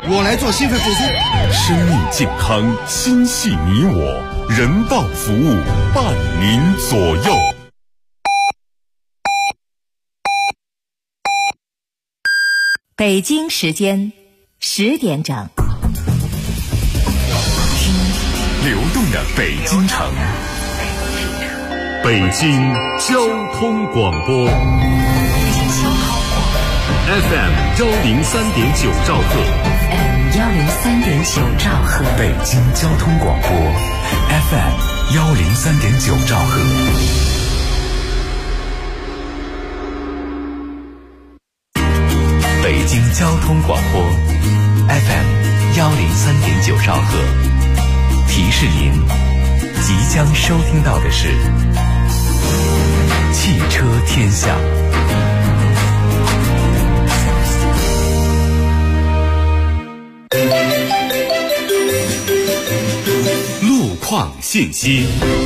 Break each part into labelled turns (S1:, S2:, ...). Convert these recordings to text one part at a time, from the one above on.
S1: 我来做心肺复苏。
S2: 生命健康，心系你我，人道服务，伴您左右。
S3: 北京时间10点整，
S2: 流动的北京城，北京交通广播 FM 103.9兆赫，
S3: 103.9兆赫，
S2: 北京交通广播 FM 103.9兆赫。北京交通广播 FM 103.9兆赫，提示您即将收听到的是汽车天下。路况信息。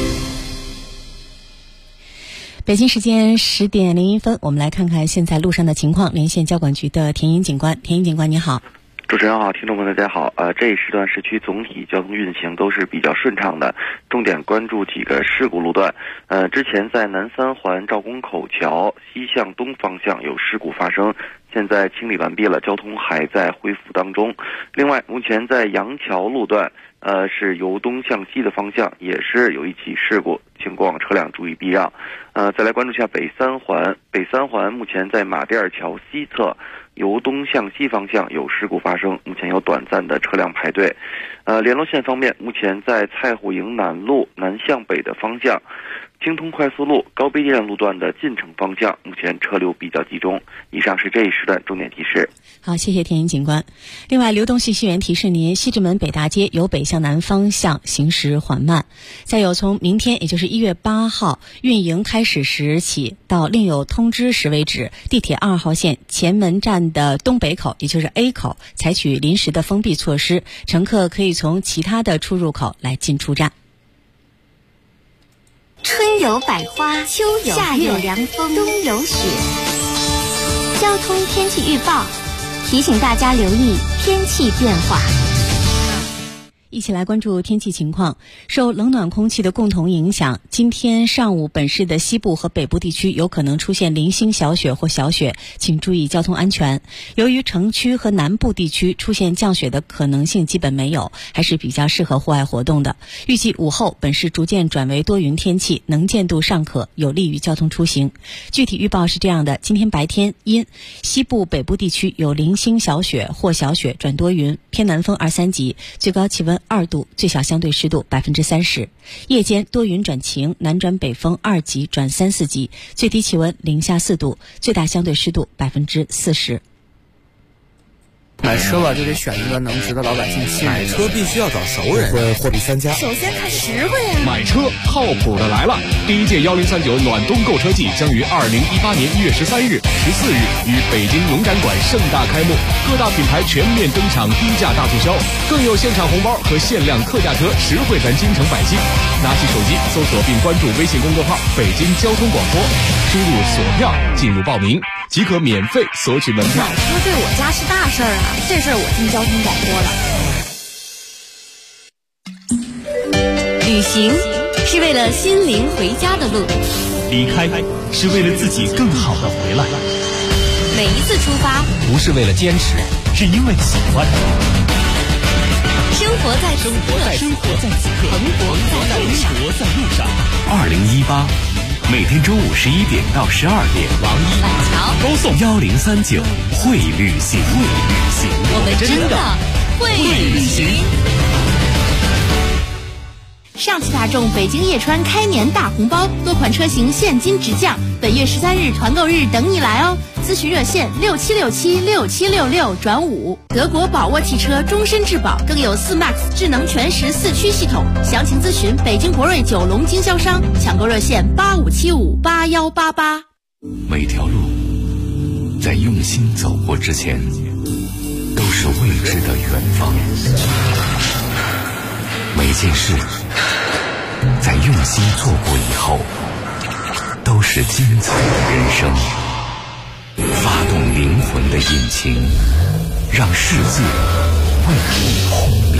S4: 北京时间10点01分，我们来看看现在路上的情况。连线交管局的田英警官，田英警官你好。
S5: 主持人好，听众们大家好。这一时段市区总体交通运行都是比较顺畅的，重点关注几个事故路段。之前在南三环赵公口桥西向东方向有事故发生，现在清理完毕了，交通还在恢复当中。另外，目前在杨桥路段，是由东向西的方向也是有一起事故，请过往车辆注意避让。再来关注一下北三环目前在马甸尔桥西侧由东向西方向有事故发生，目前有短暂的车辆排队。联络线方面，目前在蔡户营南路南向北的方向，京通快速路高碑店路段的进城方向，目前车流比较集中。以上是这一时段重点提示。
S4: 好，谢谢田英警官。另外，流动信息源提示您，西直门北大街由北向南方向行驶缓慢。再有，从明天也就是1月8号运营开始时起到另有通知时为止，地铁2号线前门站的东北口，也就是 A 口，采取临时的封闭措施，乘客可以从其他的出入口来进出站。
S6: 春有百花，秋有夏有凉风，冬有雪。交通天气预报提醒大家留意天气变化。
S4: 一起来关注天气情况。受冷暖空气的共同影响，今天上午本市的西部和北部地区有可能出现零星小雪或小雪，请注意交通安全。由于城区和南部地区出现降雪的可能性基本没有，还是比较适合户外活动的。预计午后本市逐渐转为多云天气，能见度尚可，有利于交通出行。具体预报是这样的：今天白天因西部北部地区有零星小雪或小雪转多云，偏南风2、3级，最高气温2度，最小相对湿度30%。夜间多云转晴，南转北风2级转3、4级，最低气温零下4度，最大相对湿度40%。
S7: 买车吧，就得选一个能值得老百姓信任。
S1: 买车必须要找熟人，货比三家。
S6: 首先看实惠呀。
S8: 买车靠谱的来了！第一届1039暖冬购车季将于2018年1月13日、14日于北京农展馆盛大开幕，各大品牌全面登场低价大促销，更有现场红包和限量特价车，实惠咱京城百姓。拿起手机搜索并关注微信公众号“北京交通广播”，输入锁票进入报名，即可免费索取门票。
S6: 买车对我家是大事儿啊，这事儿我听交通广播了。旅行是为了心灵回家的路，
S9: 离开是为了自己更好的回来。
S6: 每一次出发
S9: 不是为了坚持，是因为喜欢。
S6: 生活在此刻，
S9: 生活在此刻，
S6: 活在路上。
S2: 2018每天中午11点到12点，
S9: 网易、
S6: 板桥
S9: 高送
S2: 1039会旅行，
S6: 我们真的会旅行。上汽大众北京叶川开年大红包，多款车型现金直降，本月13日团购日等你来哦！咨询热线67676766转5。德国宝沃汽车终身质保，更有4MAX 智能全时4驱系统。详情咨询北京国瑞9龙经销商，抢购热线85758188。
S2: 每条路在用心走过之前，都是未知的远方。每件事在用心做过以后，都是精彩的人生。发动灵魂的引擎，让世界为你轰鸣。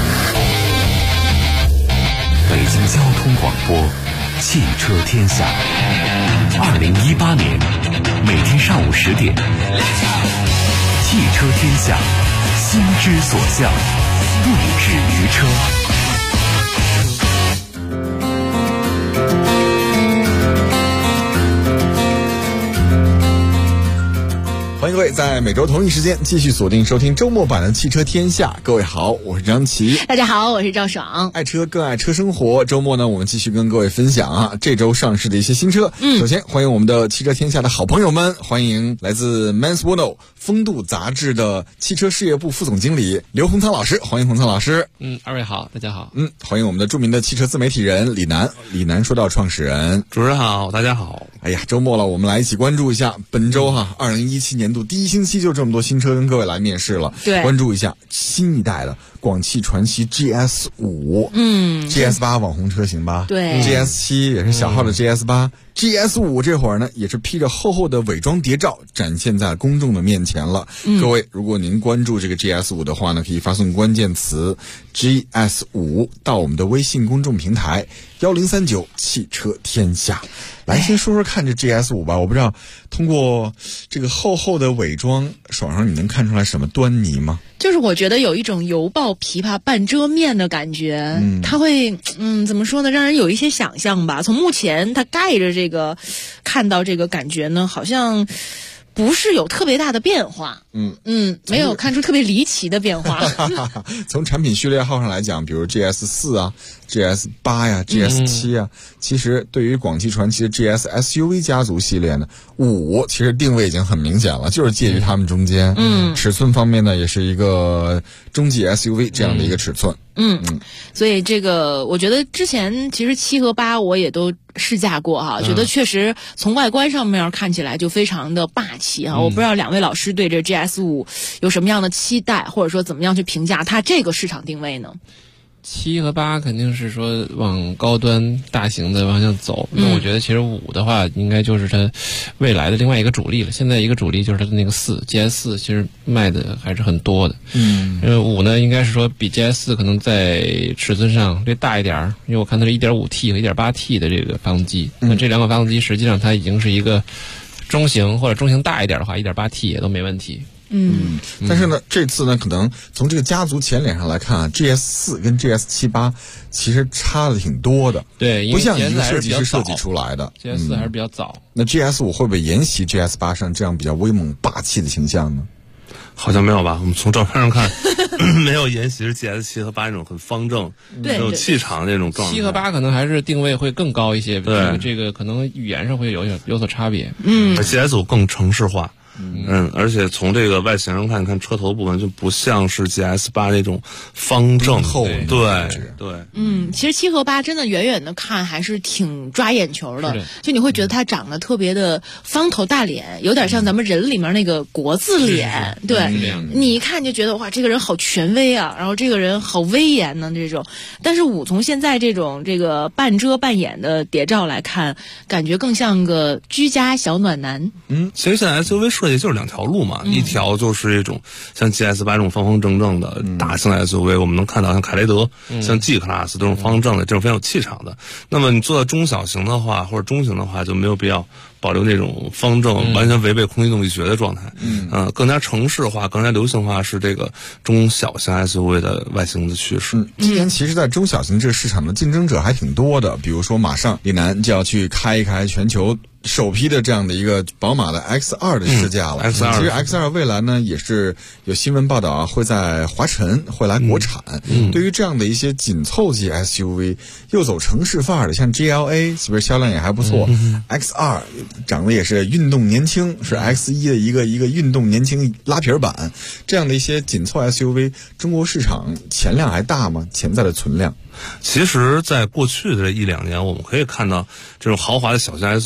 S2: 北京交通广播，汽车天下。2018年，每天上午10点，汽车天下，心之所向，对峙于车。
S1: 欢迎各位在每周同一时间继续锁定收听周末版的汽车天下。各位好，我是张琪。
S6: 大家好，我是赵爽。
S1: 爱车更爱车生活，周末呢我们继续跟各位分享这周上市的一些新车。首先欢迎我们的汽车天下的好朋友们，欢迎来自 Manswono 风度杂志的汽车事业部副总经理刘洪仓老师，欢迎洪仓老师。
S10: 二位好，大家好。
S1: 欢迎我们的著名的汽车自媒体人李楠说道创始人。
S10: 主持人好，大家好。
S1: 哎呀，周末了，我们来一起关注一下本周2017年度第一星期就这么多新车跟各位来面试了。
S6: 对，
S1: 关注一下新一代的广汽传祺 GS5，GS8 网红车型吧？
S6: 对
S1: ，GS7 也是小号的 GS8，GS5 这会儿呢也是披着厚厚的伪装谍照展现在公众的面前了。各位，如果您关注这个 GS5 的话呢，可以发送关键词 GS5 到我们的微信公众平台1039汽车天下。来，先说说看这 GS5 吧。我不知道通过这个厚厚的伪装，爽爽你能看出来什么端倪吗？
S11: 就是我觉得有一种油爆琵琶半遮面的感觉，它会怎么说呢，让人有一些想象吧。从目前它盖着这个看到这个感觉呢，好像不是有特别大的变化，没有看出特别离奇的变化。
S1: 从产品序列号上来讲，比如 GS4 啊、GS8 呀、GS7 啊，其实对于广汽传祺的 GS SUV 家族系列呢，5其实定位已经很明显了，就是介于他们中间。尺寸方面呢，也是一个中级 SUV 这样的一个尺寸。
S11: 所以这个我觉得之前其实7和8我也都试驾过哈，觉得确实从外观上面看起来就非常的霸气啊。我不知道两位老师对这 GS5 有什么样的期待，或者说怎么样去评价它这个市场定位呢
S10: ？7和8肯定是说往高端大型的方向走，那我觉得其实5的话应该就是它未来的另外一个主力了。现在一个主力就是它的那个GS4，其实卖的还是很多的。5呢应该是说比 GS4 可能在尺寸上略大一点，因为我看它是 1.5T 和 1.8T 的这个发动机。那这两个发动机实际上它已经是一个中型，或者中型大一点的话 1.8T 也都没问题。
S1: 但是呢，这次呢，可能从这个家族前脸上来看GS4跟 GS78 其实差的挺多的。
S10: 对，
S1: 不像一个设计师设计出来的。
S10: GS4 还是比较早。
S1: 那 GS5 会不会沿袭 GS8 上这样比较威猛霸气的形象呢？
S12: 好像没有吧，我们从照片上看没有沿袭是 GS7和8那种很方正很有气场那种状态。
S10: 7和8可能还是定位会更高一些，对，这个可能语言上会有所差别。
S12: GS5 更城市化。而且从这个外形上看，看车头部分就不像是 GS8 那种方正厚，对。
S11: 其实7和8真的远远的看还是挺抓眼球的，就你会觉得它长得特别的方头大脸，有点像咱们人里面那个国字脸，对，你一看就觉得哇，这个人好权威啊，然后这个人好威严呢这种。但是5从现在这个半遮半掩的谍照来看，感觉更像个居家小暖男。
S12: 其实现在 SUV设计就是两条路嘛，一条就是一种像 GS8 这种方方正正的大型的 SUV，我们能看到像凯雷德、像 G Class 这种方正的、这种非常有气场的。那么你做到中小型的话，或者中型的话，就没有必要保留那种方正、完全违背空气动力学的状态。更加城市化、更加流行化是这个中小型 SUV 的外形的趋势。
S1: 今年其实在中小型这个市场的竞争者还挺多的，比如说马上李楠就要去开一开全球首批的这样的一个宝马的 X2 的试驾了。其实 X2 未来呢也是有新闻报道会在华晨会来国产。对于这样的一些紧凑级 SUV 又走城市范儿的，像 GLA 其实销量也还不错。X2 长得也是运动年轻，是 X1 的一个运动年轻拉皮版。这样的一些紧凑 SUV 中国市场潜量还大吗？潜在的存量？
S12: 其实在过去的1-2年，我们可以看到这种豪华的小型 SUV 的市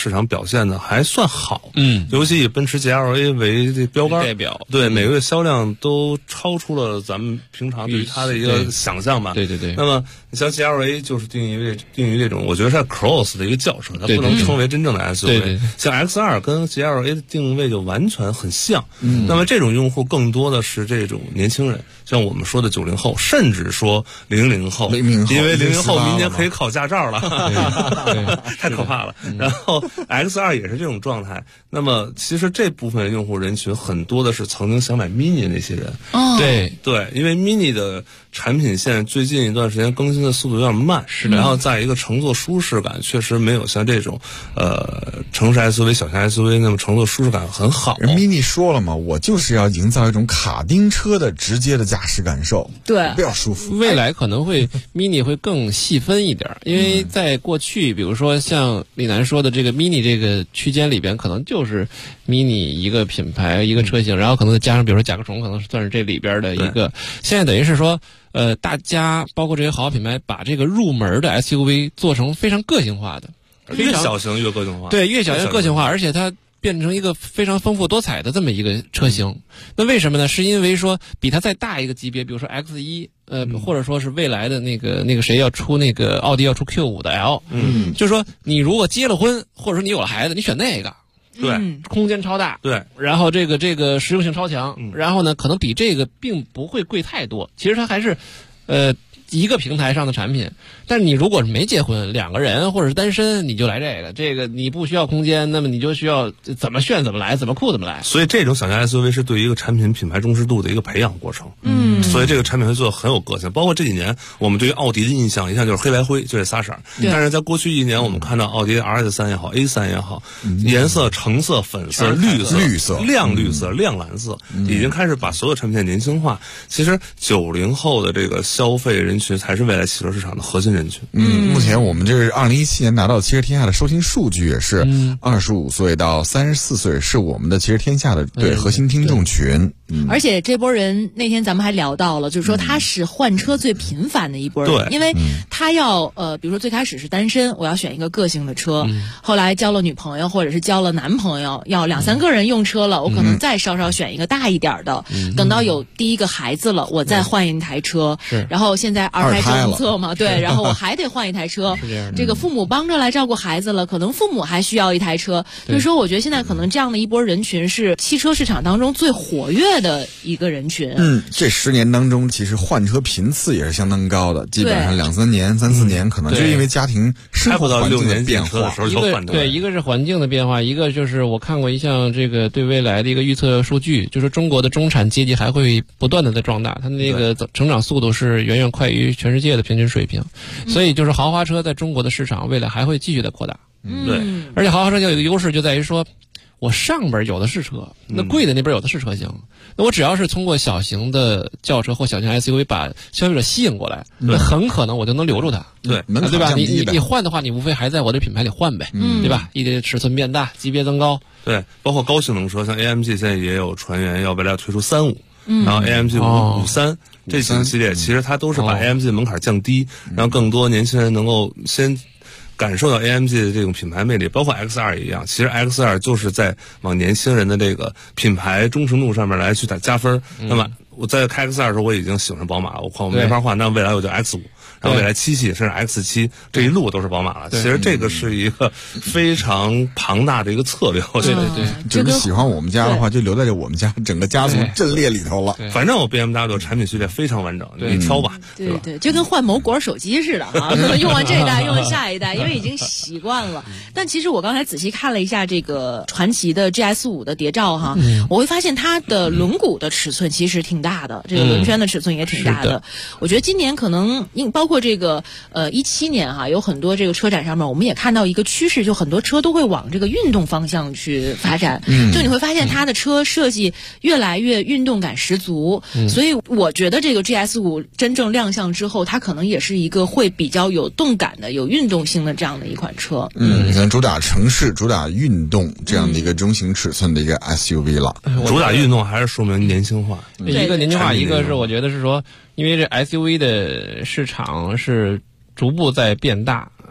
S12: 市场表现的还算好，尤其以奔驰 GLA 为这标杆
S10: 代表，
S12: 对每个月销量都超出了咱们平常对于它的一个想象吧。
S10: 对对对。
S12: 那么你像 GLA 就是定义这种，我觉得是 cross 的一个轿车，它不能称为真正的 SUV。
S10: 对，
S12: 像 X2 跟 GLA 的定位就完全很像。那么这种用户更多的是这种年轻人，像我们说的90后，甚至说00后，因为00后明年可以考驾照了，太可怕了。然后 X2 也是这种状态。那么其实这部分用户人群很多的是曾经想买 Mini 的那些人。对，因为 Mini 的产品线最近一段时间更新的速度有点慢，是的。然后在一个乘坐舒适感确实没有像这种城市 SUV、小型 SUV 那么乘坐舒适感很好。
S1: 人 Mini 说了嘛，我就是要营造一种卡丁车的直接的驾驶感受，
S11: 对，
S1: 比较舒服。
S10: 未来可能会 Mini 会更细分一点，因为在过去，比如说像李楠说的这个 Mini 这个区间里边，可能就是 Mini 一个品牌一个车型，然后可能再加上比如说甲壳虫，可能算是这里边的一个。现在等于是说，大家包括这些豪华品牌，把这个入门的 SUV 做成非常个性化的，
S12: 越小型越个性化。
S10: 对，越小型个性化，而且它变成一个非常丰富多彩的这么一个车型。那为什么呢？是因为说比它再大一个级别，比如说 X1，或者说是未来的那个谁要出那个奥迪要出 Q5 的 L，就是说你如果结了婚，或者说你有了孩子，你选那个。
S12: 对，
S10: 空间超大，
S12: 对，
S10: 然后这个实用性超强，然后呢，可能比这个并不会贵太多。其实它还是，一个平台上的产品。但是你如果是没结婚，2个人或者是单身，你就来这个你不需要空间，那么你就需要怎么炫怎么来，怎么酷怎么来。
S12: 所以这种小型 SUV 是对于一个产品品牌忠实度的一个培养过程。所以这个产品会做得很有个性。包括这几年我们对于奥迪的印象一向就是黑白灰，就这仨色儿。但是在过去1年，我们看到奥迪 RS3 也好 ，A3 也好，颜色橙色、粉色、绿色、亮绿色、亮蓝色，已经开始把所有产品线年轻化。其实90后的这个消费人群才是未来汽车市场的核心人群。
S1: 目前我们这是2017年拿到汽车天下的收听数据，也是25岁到34岁是我们的汽车天下的核心听众群。
S11: 而且这波人那天咱们还聊到了，就是说他是换车最频繁的一波人，因为他要比如说最开始是单身，我要选一个个性的车，后来交了女朋友或者是交了男朋友，要2、3个人用车了，我可能再稍稍选一个大一点的，等到有第一个孩子了，我再换一台车，然后现在二胎政策嘛，对，然后我还得换一台车，这个父母帮着来照顾孩子了，可能父母还需要一台车，所以说我觉得现在可能这样的一波人群是汽车市场当中最活跃的一个人群。
S1: 这10年当中其实换车频次也是相当高的，基本上2、3年、3、4年，可能就因为家庭生活环境的变化。
S10: 一个是环境的变化，一个就是我看过一项这个对未来的一个预测数据，就是中国的中产阶级还会不断的在壮大，它那个成长速度是远远快于全世界的平均水平，所以就是豪华车在中国的市场未来还会继续的扩大。
S12: 对，
S10: 而且豪华车有一个优势就在于说，我上边有的是车，那贵的那边有的是车型，那我只要是通过小型的轿车或小型 SUV 把消费者吸引过来，那很可能我就能留住他。
S12: 对
S10: 吧？你换的话，你无非还在我的品牌里换呗，对吧？一点尺寸变大，级别增高。
S12: 对，包括高性能车，像 AMG 现在也有传言要未来推出35，然后 AMG 53。这几个系列其实它都是把 AMG 的门槛降低，让更多年轻人能够先感受到 AMG 的这种品牌魅力，包括 X2 也一样。其实 X2 就是在往年轻人的这个品牌忠诚度上面来去加分。那么我在开 X2 的时候，我已经喜欢上宝马，我没法换，那未来我就 X5。然后未来7系甚至 X7这一路都是宝马了。其实这个是一个非常庞大的一个策略。
S10: 对，
S1: 就是喜欢我们家的话，就留在我们家整个家族阵列里头了。
S12: 反正我 BMW 产品序列非常完整，你挑吧。
S11: 对，就跟换某果手机似的啊，用完这一代，用完下一代，因为已经习惯了。但其实我刚才仔细看了一下这个传祺的 GS5 的谍照哈，我会发现它的轮毂的尺寸其实挺大的，这个轮圈的尺寸也挺大的。我觉得今年可能包括这个17年哈，有很多这个车展上面，我们也看到一个趋势，就很多车都会往这个运动方向去发展。就你会发现它的车设计越来越运动感十足，所以我觉得这个 GS5 真正亮相之后，它可能也是一个会比较有动感的、有运动性的这样的一款车。
S1: 你看主打城市、主打运动这样的一个中型尺寸的一个 SUV 了。
S12: 主打运动还是说明年轻化。
S10: 一个年轻化，一个是我觉得是说，因为这 SUV 的市场是逐步在变大，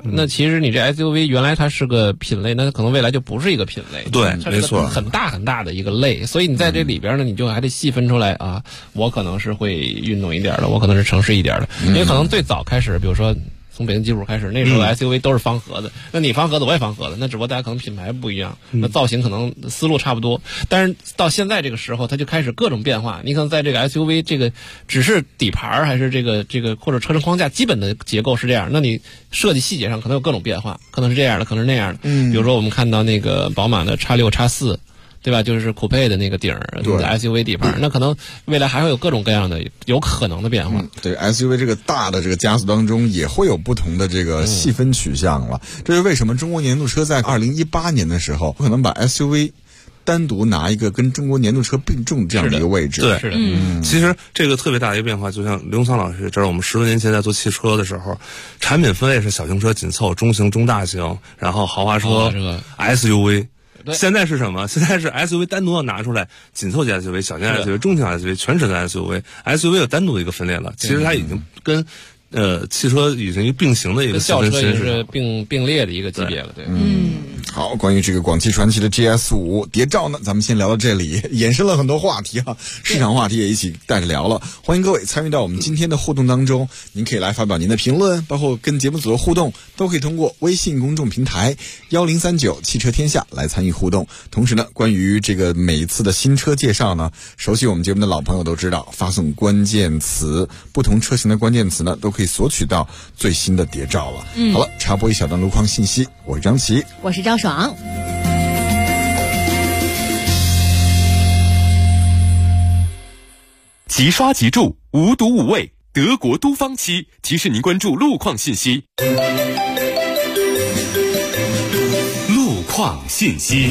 S10: 那其实你这 SUV 原来它是个品类，那可能未来就不是一个品类。
S12: 对，没错，
S10: 很大很大的一个类。所以你在这里边呢，你就还得细分出来啊。我可能是会运动一点的，我可能是城市一点的，因为可能最早开始，比如说。从北京吉普开始，那时候 SUV 都是方盒子，那你方盒子我也方盒子，那只不过大家可能品牌不一样，那造型可能思路差不多。但是到现在这个时候，它就开始各种变化。你可能在这个 SUV 这个只是底盘还是这个或者车身框架基本的结构是这样，那你设计细节上可能有各种变化，可能是这样的，可能是那样的。比如说我们看到那个宝马的X6、X4。对吧？就是酷配的那个顶儿，SUV 底盘，那可能未来还会有各种各样的有可能的变化。
S1: 对 SUV 这个大的这个家族当中，也会有不同的这个细分取向了。这是为什么中国年度车在2018年的时候，可能把 SUV 单独拿一个跟中国年度车并重这样的一个位置。
S12: 对，
S10: 是的。
S12: 其实这个特别大的一个变化，就像刘桑老师这是我们10多年前在做汽车的时候，产品分类是小型车紧凑、中型、中大型，然后豪华车、SUV。现在是什么？现在是 SUV 单独要拿出来，紧凑级 SUV、小型 SUV、中型 SUV、全尺寸 SUV 有单独一个分裂了。其实它已经跟汽车已经并行的一个
S10: 轿车也是并列的一个级别了。对，
S1: 好，关于这个广汽传祺的 GS5 谍照呢，咱们先聊到这里，衍生了很多话题啊，市场话题也一起带着聊了。欢迎各位参与到我们今天的互动当中，您可以来发表您的评论，包括跟节目组的互动，都可以通过微信公众平台1039汽车天下来参与互动。同时呢，关于这个每一次的新车介绍呢，熟悉我们节目的老朋友都知道，发送关键词，不同车型的关键词呢，都可以索取到最新的谍照了。好了，插播一小段路况信息，我是张琪，
S11: 我是赵爽。
S2: 即刷即注，无毒无畏，德国都方漆提示您关注路况信息。路况信息。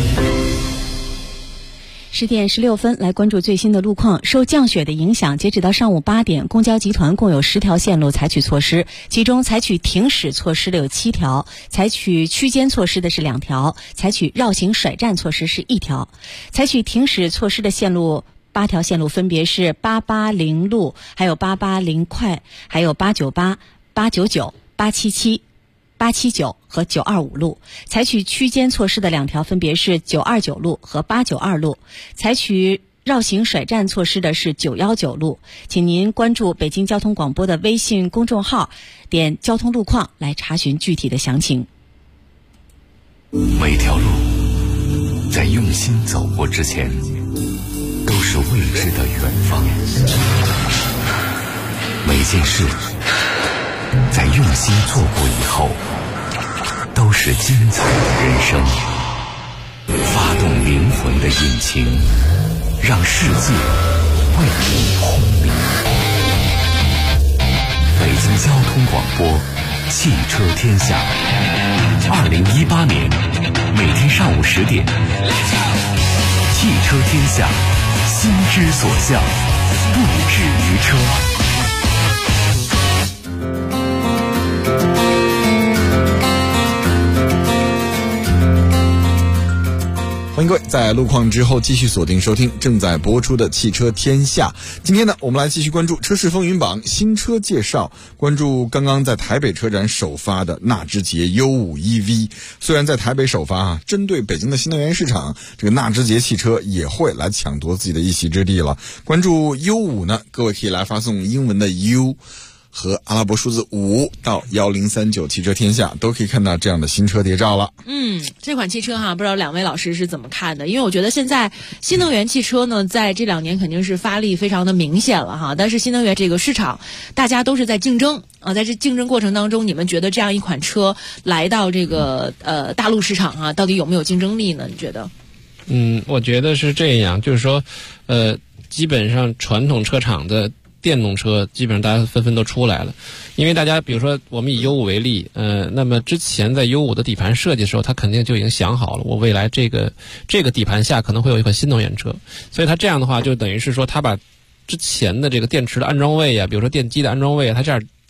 S4: 10点16分，来关注最新的路况。受降雪的影响，截止到上午8点，公交集团共有10条线路采取措施，其中采取停驶措施的有7条，采取区间措施的是2条，采取绕行甩站措施是1条。采取停驶措施的线路8条线路分别是880路，还有880快，还有898、899、877、879和925路。采取区间措施的2条分别是929路和892路。采取绕行甩站措施的是919路。请您关注北京交通广播的微信公众号，点交通路况来查询具体的详情。
S2: 每条路在用心走过之前，都是未知的远方。每件事在用心做过以后，都是精彩的人生。发动灵魂的引擎，让世界为你轰鸣。北京交通广播，汽车天下。2018年每天上午10点，汽车天下，心之所向，不止于车。
S1: 欢迎各位在路况之后继续锁定收听正在播出的汽车天下。今天呢，我们来继续关注车市风云榜新车介绍，关注刚刚在台北车展首发的纳智捷 U5 EV。虽然在台北首发针对北京的新能源市场，这个纳智捷汽车也会来抢夺自己的一席之地了。关注 U5 呢，各位可以来发送英文的 U和阿拉伯数字5到1039汽车天下，都可以看到这样的新车谍照了。
S11: 这款汽车不知道两位老师是怎么看的？因为我觉得现在新能源汽车呢，在这2年肯定是发力非常的明显了但是新能源这个市场，大家都是在竞争在这竞争过程当中，你们觉得这样一款车来到这个大陆市场到底有没有竞争力呢？你觉得？
S10: 我觉得是这样，就是说，基本上传统车厂的电动车基本上大家纷纷都出来了，因为大家比如说我们以 U5 为例，那么之前在 U5 的底盘设计的时候，他肯定就已经想好了，我未来这个底盘下可能会有一款新能源车，所以他这样的话就等于是说他把之前的这个电池的安装位比如说电机的安装位它这样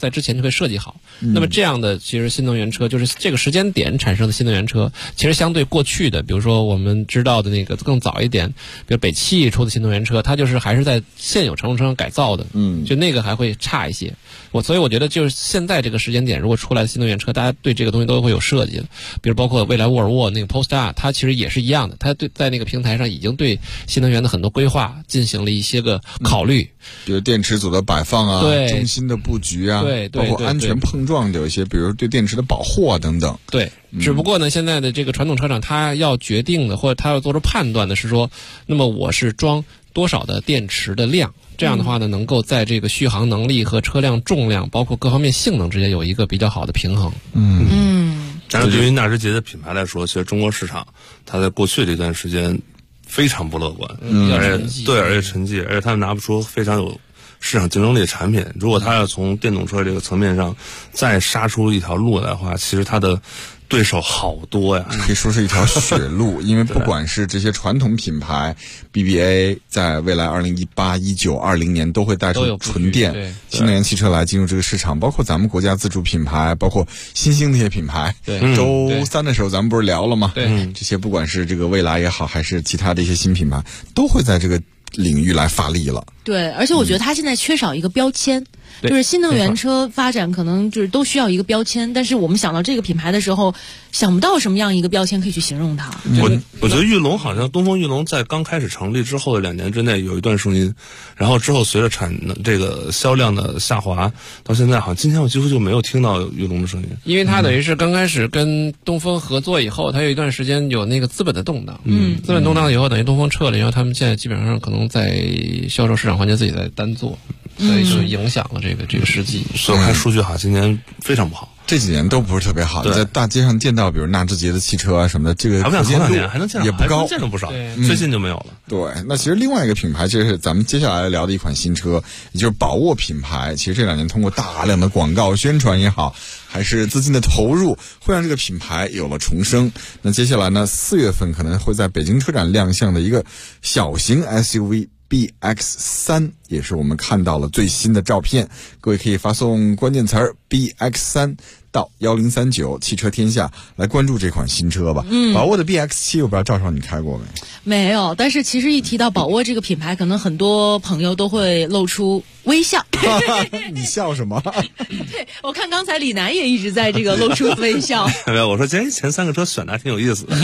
S10: 在之前就会设计好。那么这样的其实新能源车就是这个时间点产生的新能源车，其实相对过去的，比如说我们知道的那个更早一点，比如北汽出的新能源车，它就是还是在现有乘用车上改造的，就那个还会差一些。所以我觉得就是现在这个时间点，如果出来的新能源车，大家对这个东西都会有设计的，比如包括未来沃尔沃那个 Polestar， 它其实也是一样的，它在那个平台上已经对新能源的很多规划进行了一些个考虑，
S1: 比如电池组的摆放啊，中心的布局啊，包括安全碰撞的有一些，比如对电池的保护啊等等。
S10: 对，只不过呢，现在的这个传统车厂它要决定的，或者它要做出判断的是说，那么我是装多少的电池的量。这样的话呢，能够在这个续航能力和车辆重量，包括各方面性能之间有一个比较好的平衡。
S12: 但是对于纳智捷的品牌来说，其实中国市场它在过去这段时间非常不乐观，而且沉寂，而且他们拿不出非常有市场竞争力的产品。如果他要从电动车这个层面上再杀出一条路来的话，其实他的对手好多呀，
S1: 可以说是一条血路。因为不管是这些传统品牌 BBA 在未来2018、19、20年都会带出纯电新能源汽车来进入这个市场，包括咱们国家自主品牌，包括新兴那些品牌。周3的时候咱们不是聊了吗？这些不管是这个蔚来也好，还是其他的一些新品牌，都会在这个领域来发力了。
S11: 对，而且我觉得它现在缺少一个标签。就是新能源车发展可能就是都需要一个标签，但是我们想到这个品牌的时候，想不到什么样一个标签可以去形容它。
S12: 我觉得裕隆好像东风裕隆在刚开始成立之后的2年之内有一段声音，然后之后随着这个销量的下滑，到现在好像今天我几乎就没有听到裕隆的声音。
S10: 因为它等于是刚开始跟东风合作以后，它有一段时间有那个资本的动荡，资本动荡以后等于东风撤了，然后他们现在基本上可能在销售市场环节自己在单做。所以就影响了这个时机。
S12: 所以我看数据好，今年非常不好，
S1: 这几年都不是特别好。在大街上见到比如纳智捷的汽车啊什么的，这个
S12: 还不像头2年还能见到，
S1: 也不高，
S12: 见了不少。最近就没有了。
S1: 对，那其实另外一个品牌就是咱们接下来聊的一款新车，也就是宝沃品牌。其实这2年通过大量的广告宣传也好，还是资金的投入，会让这个品牌有了重生。那接下来呢，4月份可能会在北京车展亮相的一个小型 SUV BX3， 也是我们看到了最新的照片。各位可以发送关键词BX3到1039汽车天下来关注这款新车吧。宝沃的 BX7 我不知道赵少你开过
S11: 没有，但是其实一提到宝沃这个品牌，可能很多朋友都会露出微笑。
S1: 你笑什么？
S11: 对，我看刚才李楠也一直在这个露出微笑。
S12: 没有，我说今天前3个车选的还挺有意思的。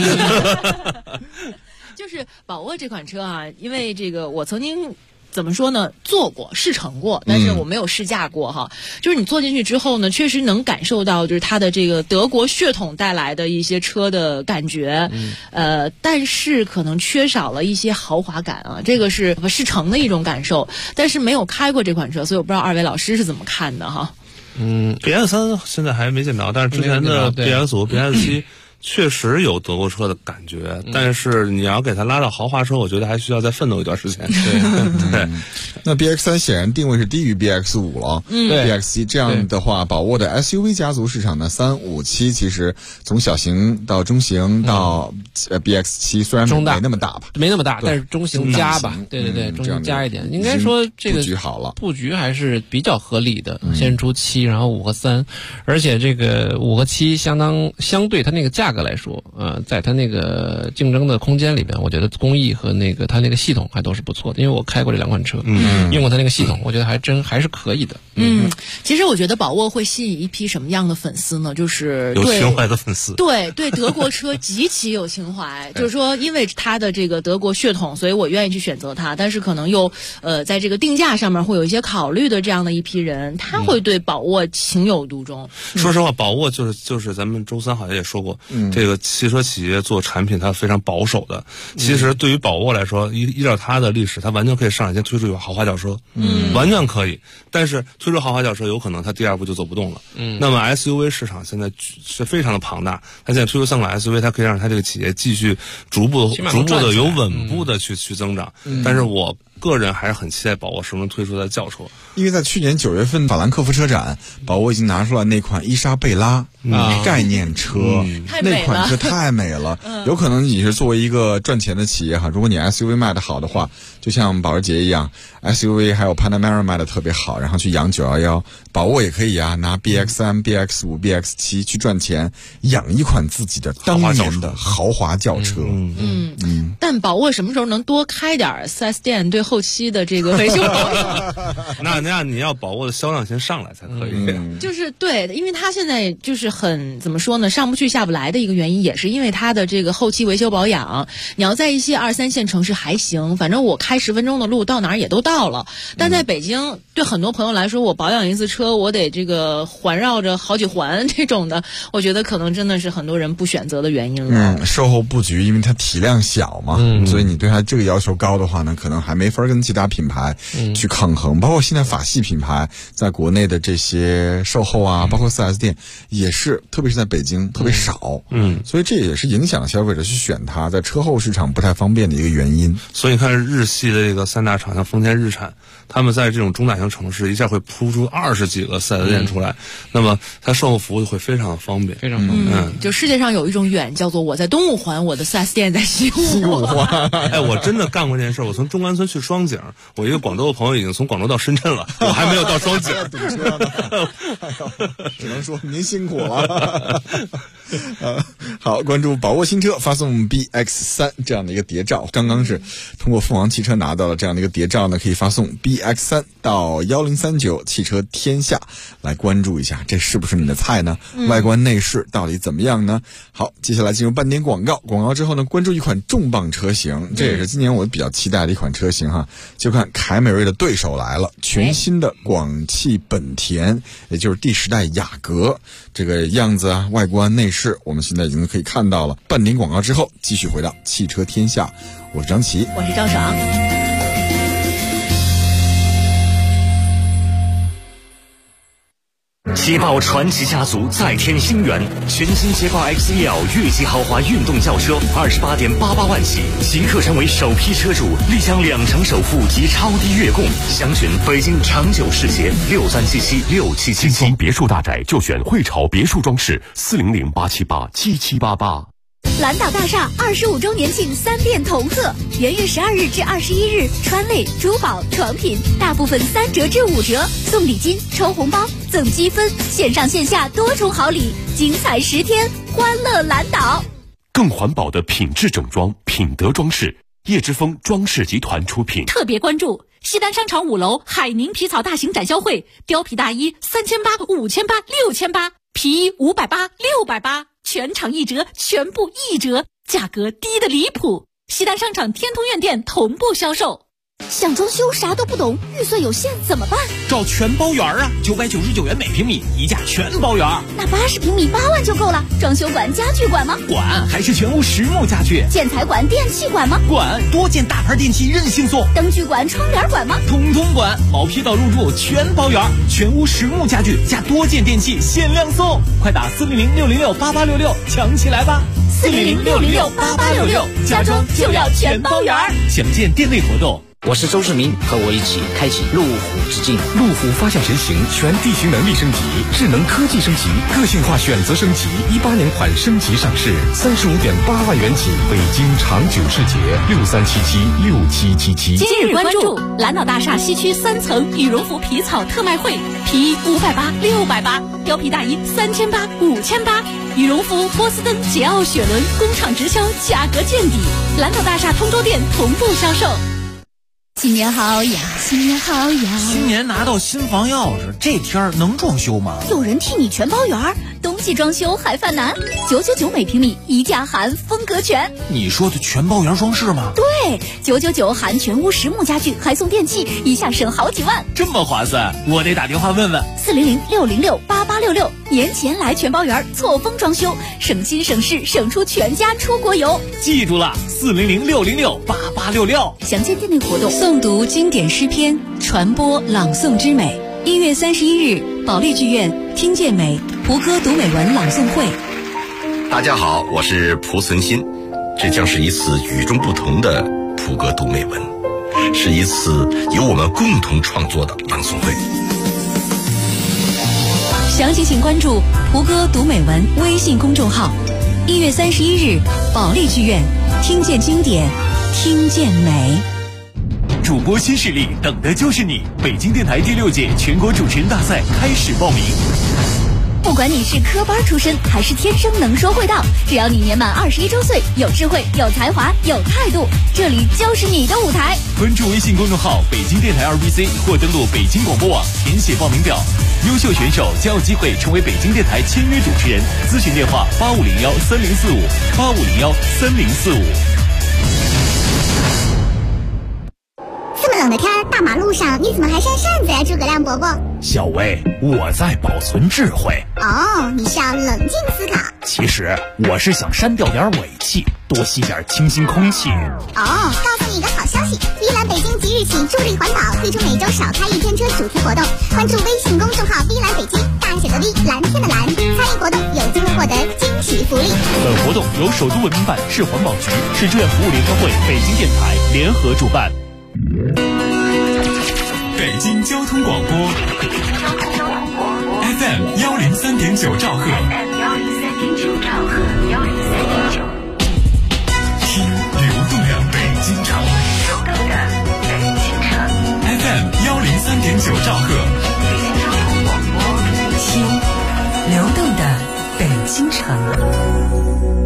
S11: 就是宝沃这款车啊，因为这个我曾经怎么说呢，做过试乘过，但是我没有试驾过哈。就是你坐进去之后呢，确实能感受到就是它的这个德国血统带来的一些车的感觉，但是可能缺少了一些豪华感啊，这个是试乘的一种感受，但是没有开过这款车，所以我不知道2位老师是怎么看的哈。
S12: BX3 现在还没见着，但是之前的 BX5、BX7。确实有德国车的感觉，但是你要给它拉到豪华车，我觉得还需要再奋斗一段时间。对，
S1: 那 BX3 显然定位是低于 BX5 了。BX7 这样的话，宝沃的 SUV 家族市场呢，3、5、7其实从小型到中型到BX7 虽然没那么大吧，
S10: 没那么大，但是中型加吧，对，中型加一点，应该说这个
S1: 布局好了，
S10: 布局还是比较合理的。先出7，然后5和3，而且这个5和7相对它那个价格来说，在它那个竞争的空间里边，我觉得工艺和那个它那个系统还都是不错的。因为我开过这2款车，用过它那个系统，我觉得还是可以的。
S11: 其实我觉得宝沃会吸引一批什么样的粉丝呢？就是
S12: 有情怀的粉丝，
S11: 对德国车极其有情怀，就是说因为它的这个德国血统，所以我愿意去选择它。但是可能又在这个定价上面会有一些考虑的这样的一批人，他会对宝沃情有独钟。
S12: 说实话，宝沃就是咱们周3好像也说过。这个汽车企业做产品，它非常保守的。其实对于宝沃来说，依照它的历史，它完全可以上来先推出一个豪华轿车，完全可以。但是推出豪华轿车，有可能它第2步就走不动了。那么 SUV 市场现在是非常的庞大，它现在推出3款 SUV， 它可以让它这个企业继续逐步的有稳步的去增长。但是我个人还是很期待宝沃什么时候推出的轿车，
S1: 因为在去年9月份法兰克福车展，宝沃已经拿出了那款伊莎贝拉概念车，那款车太美了。有可能你是作为一个赚钱的企业哈，如果你 SUV 卖得好的话， 就像保时捷一样 ，SUV 还有 Panamera 卖的特别好，然后去养911，宝沃也可以啊，拿 BX3、BX5、BX7 去赚钱，养一款自己的当年的豪华轿车。
S11: 但宝沃什么时候能多开点 4S 店对后期的这个维修保养？
S12: 那你要宝沃的销量先上来才可以。
S11: 就是对，因为它现在就是很怎么说呢，上不去下不来的一个原因，也是因为它的这个后期维修保养，你要在一些2、3线城市还行，反正我开10分钟的路到哪儿也都到了。但在北京，对很多朋友来说，我保养一次车，我得这个环绕着好几环这种的，我觉得可能真的是很多人不选择的原因了。
S1: 售后布局，因为它体量小嘛，所以你对它这个要求高的话呢，可能还没法跟其他品牌去抗衡。包括现在法系品牌在国内的这些售后啊，包括4S 店也是，特别是在北京特别少。所以这也是影响消费者去选它，在车后市场不太方便的一个原因。
S12: 所以你看日系的这个3大厂，像丰田、日产，他们在这种中大型城市一下会铺出20几个4S 店出来，那么它售后服务会非常方便，
S10: 非常方便。
S11: 就世界上有一种远叫做我在东五环，我的4S 店在西五环。
S12: 哎，我真的干过这件事，我从中关村去双井，我一个广州的朋友已经从广州到深圳了，我还没有到双井。
S1: 堵车呢，只能说您辛苦了。好，关注宝沃新车，发送 BX3 这样的一个谍照。刚刚是通过凤凰汽车拿到了这样的一个谍照呢，可以发送 BX3 到1039汽车天下来关注一下，这是不是你的菜呢？外观内饰到底怎么样呢？好，接下来进入半点广告，广告之后呢，关注一款重磅车型，这也是今年我比较期待的一款车型哈。就看凯美瑞的对手来了，全新的广汽本田，也就是第10代雅阁，这个样子啊，外观内饰我们现在已经可以看到了。半点广告之后继续回到汽车天下，我是张琪，
S11: 我是张爽。
S2: 捷豹传奇家族再添新元，全新捷豹 XEL 越级豪华运动轿车28.88万起，即刻成为首批车主，立享2成首付及超低月供。详询北京长久世协63776777。
S13: 新装别墅大宅就选汇潮别墅装饰400-878-7788。
S14: 蓝岛大厦25周年庆3店同贺，元月12日至21日，川类、珠宝、床品大部分3折至5折，送礼金、抽红包、赠积分，线上线下多重好礼，精彩10天，欢乐蓝岛。
S13: 更环保的品质整装，品德装饰，叶之峰装饰集团出品。
S14: 特别关注西单商场5楼海宁皮草大型展销会，貂皮大衣3800、5800、6800，皮衣580、680，全场1折，全部1折，价格低得离谱。西单商场天通苑店同步销售。想装修啥都不懂，预算有限怎么办？
S9: 找全包圆啊，999元每平米，一价全包圆。
S14: 那80平米8万就够了。装修管、家具管吗？
S9: 管，还是全屋实木家具。
S14: 建材管、电器管吗？
S9: 管，多件大牌电器任性送。
S14: 灯具管、窗帘管吗？
S9: 通通管，毛坯到入住全包圆，全屋实木家具加多件电器限量送，快打400-606-8866抢起来吧！400-606-8866，家装就要全包圆。详见店内活动。
S15: 我是周世明，和我一起开启路虎之境。
S13: 路虎发向神行，全地形能力升级，智能科技升级，个性化选择升级。18年款升级上市，35.8万元起，北京长久世捷63776777。
S14: 今日关注蓝岛大厦西区3层羽绒服皮草特卖会，皮衣580、680，貂皮大衣3800、5800，羽绒服波司登、捷奥雪伦工厂直销，价格见底。蓝岛大厦通州店同步销售。新年好呀，新年好呀！
S9: 新年拿到新房钥匙，这天儿能装修吗？
S14: 有人替你全包圆，冬季装修还犯难，999每平米，一价含风格全。
S9: 你说的全包圆装饰吗？
S14: 对，999含全屋实木家具，还送电器，一下省好几万，
S9: 这么划算！我得打电话问问。
S14: 400-606-8866，年前来全包圆，错峰装修，省心省事，省出全家出国游。
S9: 记住了，400-606-8866。
S14: 详见店内活动。
S4: 诵读经典诗篇，传播朗诵之美。1月31日，保利剧院听见美蒲歌读美文朗诵会。
S16: 大家好，我是蒲存昕，这将是一次与众不同的蒲歌读美文，是一次由我们共同创作的朗诵会。
S4: 详情请关注蒲歌读美文微信公众号。1月31日，保利剧院听见经典，听见美。
S9: 主播新势力，等的就是你！北京电台第6届全国主持人大赛开始报名。
S17: 不管你是科班出身还是天生能说会道，只要你年满21周岁，有智慧、有才华、有态度，这里就是你的舞台。
S9: 关注微信公众号北京电台 RBC 或登录北京广播网填写报名表，优秀选手将有机会成为北京电台签约主持人。咨询电话85013045，85013045。
S18: 这么冷的天，大马路上你怎么还扇扇子呀，诸葛亮伯伯？
S19: 小薇，我在保存智慧。
S18: 哦，你是要冷静思考。
S19: 其实我是想删掉点尾气，多吸点清新空气。
S18: 哦，告诉你一个好消息，微蓝北京即日起助力环保，推出每周少开1天车主题活动。关注微信公众号微蓝北京，大写的 V， 蓝天的蓝，参与活动有机会获得惊喜福利。
S9: 本活动由首都文明办、市环保局、市志愿服务联合会、北京电台联合主办。
S8: 北京交通广播 FM 103.9兆赫，听流动的北京城，FM 103.9兆赫，
S3: 听流动的北京城。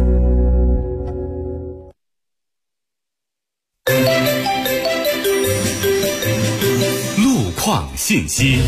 S2: 况信息。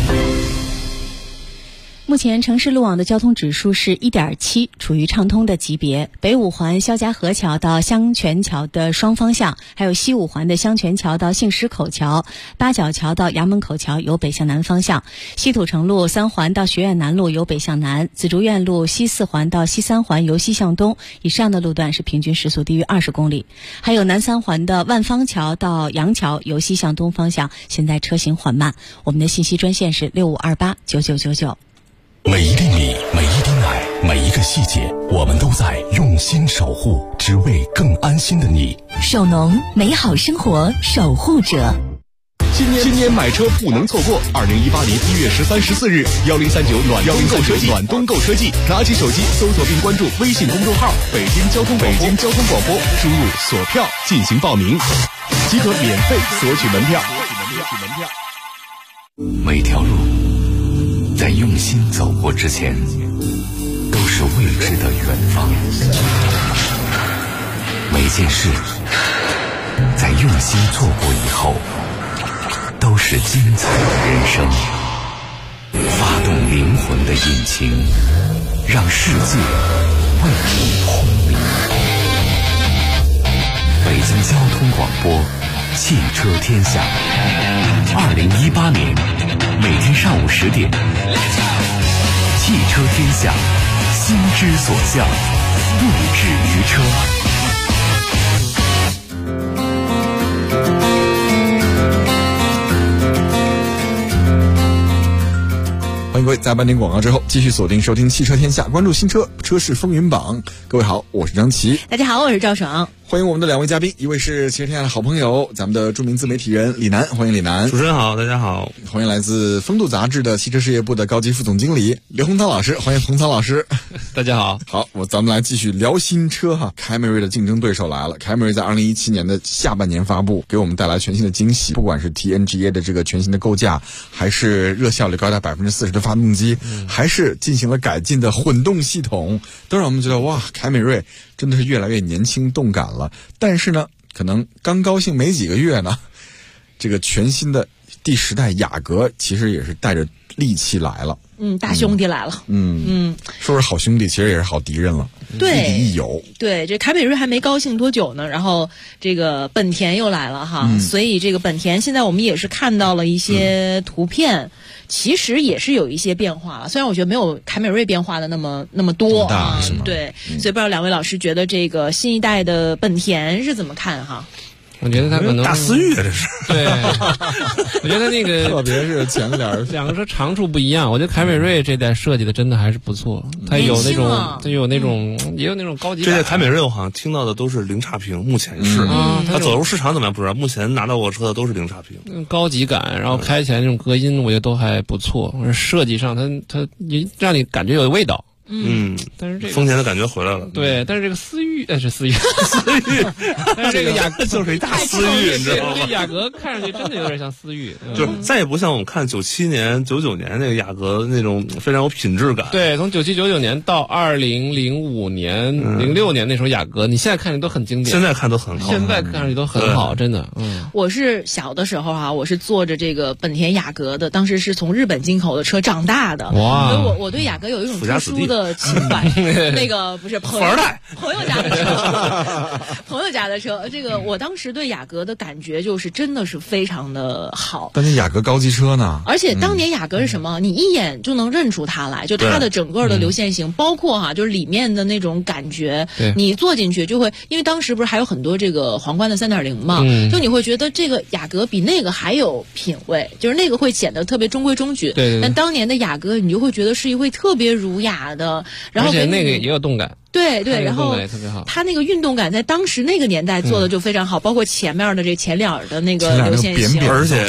S4: 目前城市路网的交通指数是 1.7， 处于畅通的级别。北五环肖家河桥到香泉桥的双方向，还有西五环的香泉桥到杏石口桥、八角桥到衙门口桥由北向南方向，西土城路3环到学院南路由北向南，紫竹院路西4环到西3环由西向东，以上的路段是平均时速低于20公里。还有南3环的万方桥到杨桥由西向东方向，现在车行缓慢。我们的信息专线是65289999。
S13: 每一粒米，每一滴奶，每一个细节，我们都在用心守护，只为更安心的你。
S3: 首农，美好生活守护者。
S8: 新年买车不能错过！2018年1月13、14日，1039暖冬购车季，拿起手机搜索并关注微信公众号“北京交通广播”，输入索票进行报名，即可免费索取门票。
S2: 每条路在用心走过之前，都是未知的远方；每件事在用心做过以后，都是精彩的人生。发动灵魂的引擎，让世界为你轰鸣。北京交通广播，汽车天下。2018年每天上午10点，汽车天下，心之所向，不止于车。
S1: 欢迎各位在半点广告之后继续锁定收听汽车天下，关注新车车市风云榜。各位好，我是张琪。
S11: 大家好，我是赵爽。
S1: 欢迎我们的2位嘉宾，一位是汽车天下的好朋友，咱们的著名自媒体人李楠，欢迎李楠。
S12: 主持人好，大家好。
S1: 欢迎来自风度杂志的汽车事业部的高级副总经理刘洪涛老师，欢迎洪涛老师。
S10: 大家好。
S1: 好，咱们来继续聊新车哈。凯美瑞的竞争对手来了。凯美瑞在2017年的下半年发布，给我们带来全新的惊喜，不管是 TNGA 的这个全新的构架，还是热效率高达40%的发动机，还是进行了改进的混动系统，都让我们觉得哇，凯美瑞真的是越来越年轻动感了。但是呢，可能刚高兴没几个月呢，这个全新的第10代雅阁其实也是带着戾气来了。
S11: 大兄弟来了。
S1: 说是好兄弟，其实也是好敌人了。
S11: 对，
S1: 亦友。
S11: 对，这凯美瑞还没高兴多久呢，然后这个本田又来了哈。所以这个本田现在我们也是看到了一些图片，其实也是有一些变化了。虽然我觉得没有凯美瑞变化的那么多啊。对，所以不知道2位老师觉得这个新一代的本田是怎么看哈？
S10: 我觉得他可能
S12: 大思域这是。
S10: 对，我觉得那个
S1: 特别是前脸
S10: 两个车长处不一样。我觉得凯美瑞这代设计的真的还是不错，它有那种，也有那种高级感。
S12: 这代凯美瑞我好像听到的都是零差评，目前是。它走入市场怎么样不知道，目前拿到我车的都是零差评。
S10: 高级感，然后开起来那种隔音，我觉得都还不错。设计上它让你感觉有味道。 但是这个
S12: 丰田的感觉回来了。
S10: 对，但是这个思域，是思域，但是这个雅阁
S12: 就是一大思域，你知道吗？
S10: 这雅阁看上去真的有点像思域，
S12: 就是再也不像我们看97年、99年那个雅阁那种非常有品质感。
S10: 对，从97、99年到2005年、06年那时候雅阁，你现在看着都很经典，
S12: 现在看都很好，
S10: 现在看上去都很好，真的。
S11: 我是小的时候我是坐着这个本田雅阁的，当时是从日本进口的车长大的。
S10: 哇！
S11: 所以我对雅阁有一种特殊的情怀。那个不是朋友家的车，朋友家的车。这个我当时对雅阁的感觉就是真的是非常的好。
S1: 但是雅阁高级车呢？
S11: 而且当年雅阁是什么？你一眼就能认出它来，就它的整个的流线型，包括就是里面的那种感觉，你坐进去就会，因为当时不是还有很多这个皇冠的3.0嘛，就你会觉得这个雅阁比那个还有品味，就是那个会显得特别中规中矩。
S10: 对。
S11: 但当年的雅阁，你就会觉得是一位特别儒雅的，然后
S10: 而且那个也有动感。
S11: 对，然后它那个运动感在当时那个年代做的就非常好，包括前面的这前脸的那个流线型，
S12: 而且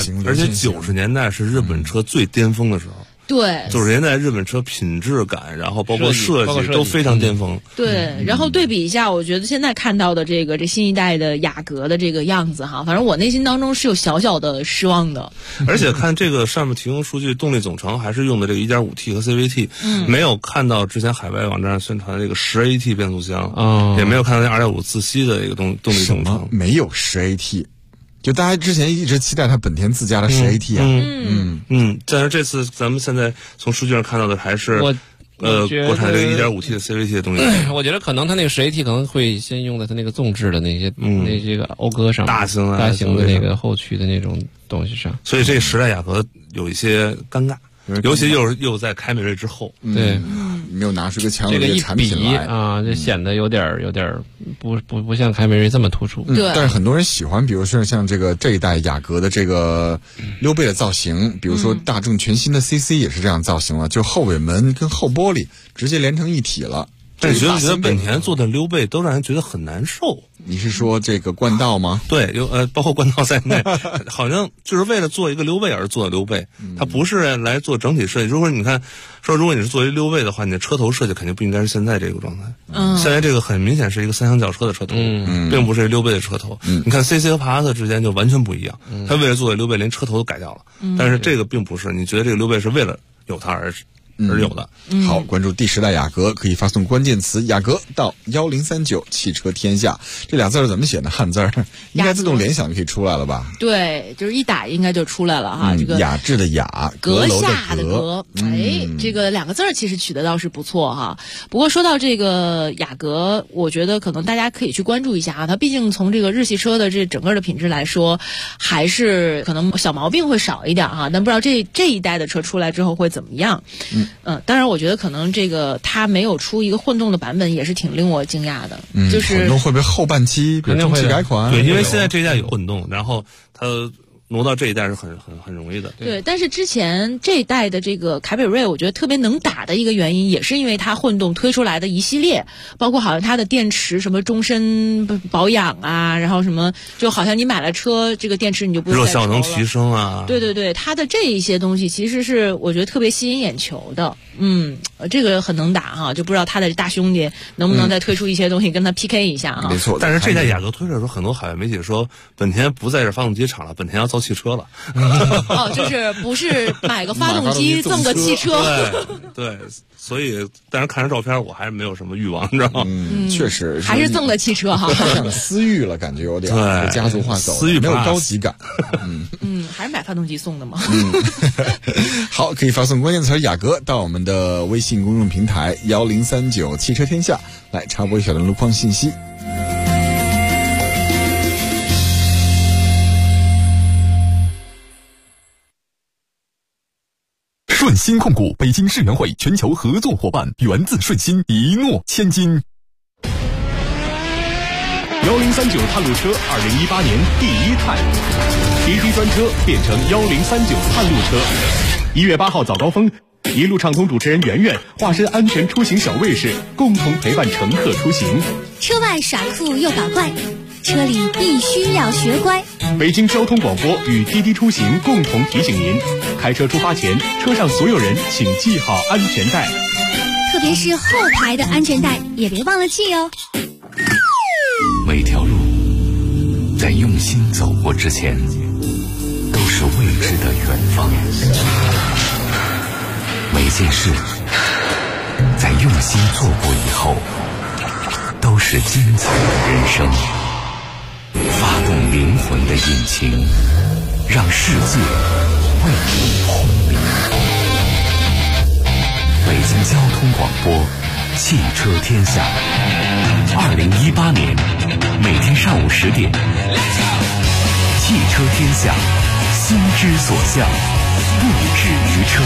S12: 90年代是日本车最巅峰的时候。
S11: 对
S12: ，90年代日本车品质感，然后包括设计都非常巅峰。
S11: 对，然后对比一下，我觉得现在看到的这新一代的雅阁的这个样子反正我内心当中是有小小的失望的。
S12: 而且看这个上面提供数据，动力总成还是用的这个 1.5T 和 CVT，没有看到之前海外网站上宣传的这个10AT 变速箱，也没有看到那2.5自吸的一个动力总成，
S1: 没有10AT。就大家之前一直期待它本田自家的10AT
S12: 但是这次咱们现在从数据上看到的还是国产这个 1.5T 的 CVT 的动力。
S10: 我觉得可能它那个10AT可能会先用在它那个纵置的那些这个讴歌上，
S12: 大型
S10: 的那个后驱的那种东西上。
S12: 所以这时代雅阁有一些尴尬。尤其又在凯美瑞之后，
S10: 对，
S1: 没有拿出个强
S10: 这个
S1: 的产品来
S10: 就显得有点不像凯美瑞这么突出。
S11: 对，
S1: 但是很多人喜欢，比如说像这一代雅阁的这个溜背的造型，比如说大众全新的 CC 也是这样造型了，就后尾门跟后玻璃直接连成一体了。
S12: 但是觉得本田做的溜背都让人觉得很难受。
S1: 你是说这个冠道吗？
S12: 对，包括冠道在内，好像就是为了做一个溜背而做的溜背，它不是来做整体设计。如果你看说，如果你是作为溜背的话，你的车头设计肯定不应该是现在这个状态。现在这个很明显是一个三厢轿车的车头，并不是溜背的车头。你看 CC 和帕萨特之间就完全不一样，它为了做溜背，连车头都改掉了。但是这个并不是，你觉得这个溜背是为了有它而有的。
S1: 好，关注第10代雅阁，可以发送关键词雅阁到1039汽车天下。这俩字怎么写呢？汉字应该自动联想就可以出来了吧？
S11: 对，就是一打应该就出来了这个
S1: 雅致的雅，
S11: 阁下的阁。这个2个字其实取得倒是不错不过说到这个雅阁，我觉得可能大家可以去关注一下它毕竟从这个日系车的这整个的品质来说，还是可能小毛病会少一点但不知道这一代的车出来之后会怎么样。当然我觉得可能这个它没有出一个混动的版本也是挺令我惊讶的。就是
S1: 混动会不会后半期比如中期改款？
S12: 对，因为现在这一代有混动，然后它挪到这一代是很容易的。
S11: 对，但是之前这一代的这个凯美瑞，我觉得特别能打的一个原因，也是因为它混动推出来的一系列，包括好像它的电池什么终身保养然后什么，就好像你买了车，这个电池你就不用再抽了，
S12: 热效能提升
S11: 对，它的这一些东西其实是我觉得特别吸引眼球的。这个很能打就不知道他的大兄弟能不能再推出一些东西跟他 PK 一下
S1: 没错，
S12: 但是这代雅阁推出的时候，很多海外媒体说本田不在这发动机厂了，本田要造汽车了。
S11: 就是不是买个发动机赠个汽车。
S12: 对，所以但是看着照片我还是没有什么欲望，你知道吗？
S1: 确实
S11: 还是赠了汽车
S1: 像思域了，感觉有点
S12: 对
S1: 家族化走，
S12: 思域
S1: 没有高级感。
S11: 还是买发动机送的吗？
S1: 好，可以发送关键词雅阁到我们的微信公众平台1039汽车天下来插播一小段路况信息。
S13: 顺鑫控股北京世园会全球合作伙伴，源自顺鑫，一诺千金。
S8: 1039探路车2018年第1探，滴滴专车变成1039探路车。1月8号早高峰，一路畅通主持人圆圆化身安全出行小卫士，共同陪伴乘客出行。
S17: 车外耍酷又搞怪，车里必须要学乖。
S8: 北京交通广播与滴滴出行共同提醒您：开车出发前，车上所有人请系好安全带。
S17: 特特别是后排的安全带也别忘了系哦。
S2: 每条路在用心走过之前，都是未知的远方。每件事在用心做过以后，都是精彩的人生。发动灵魂的引擎，让世界为你轰鸣。北京交通广播，汽车天下。2018年，每天上午10点，汽车天下，心之所向，不止于车。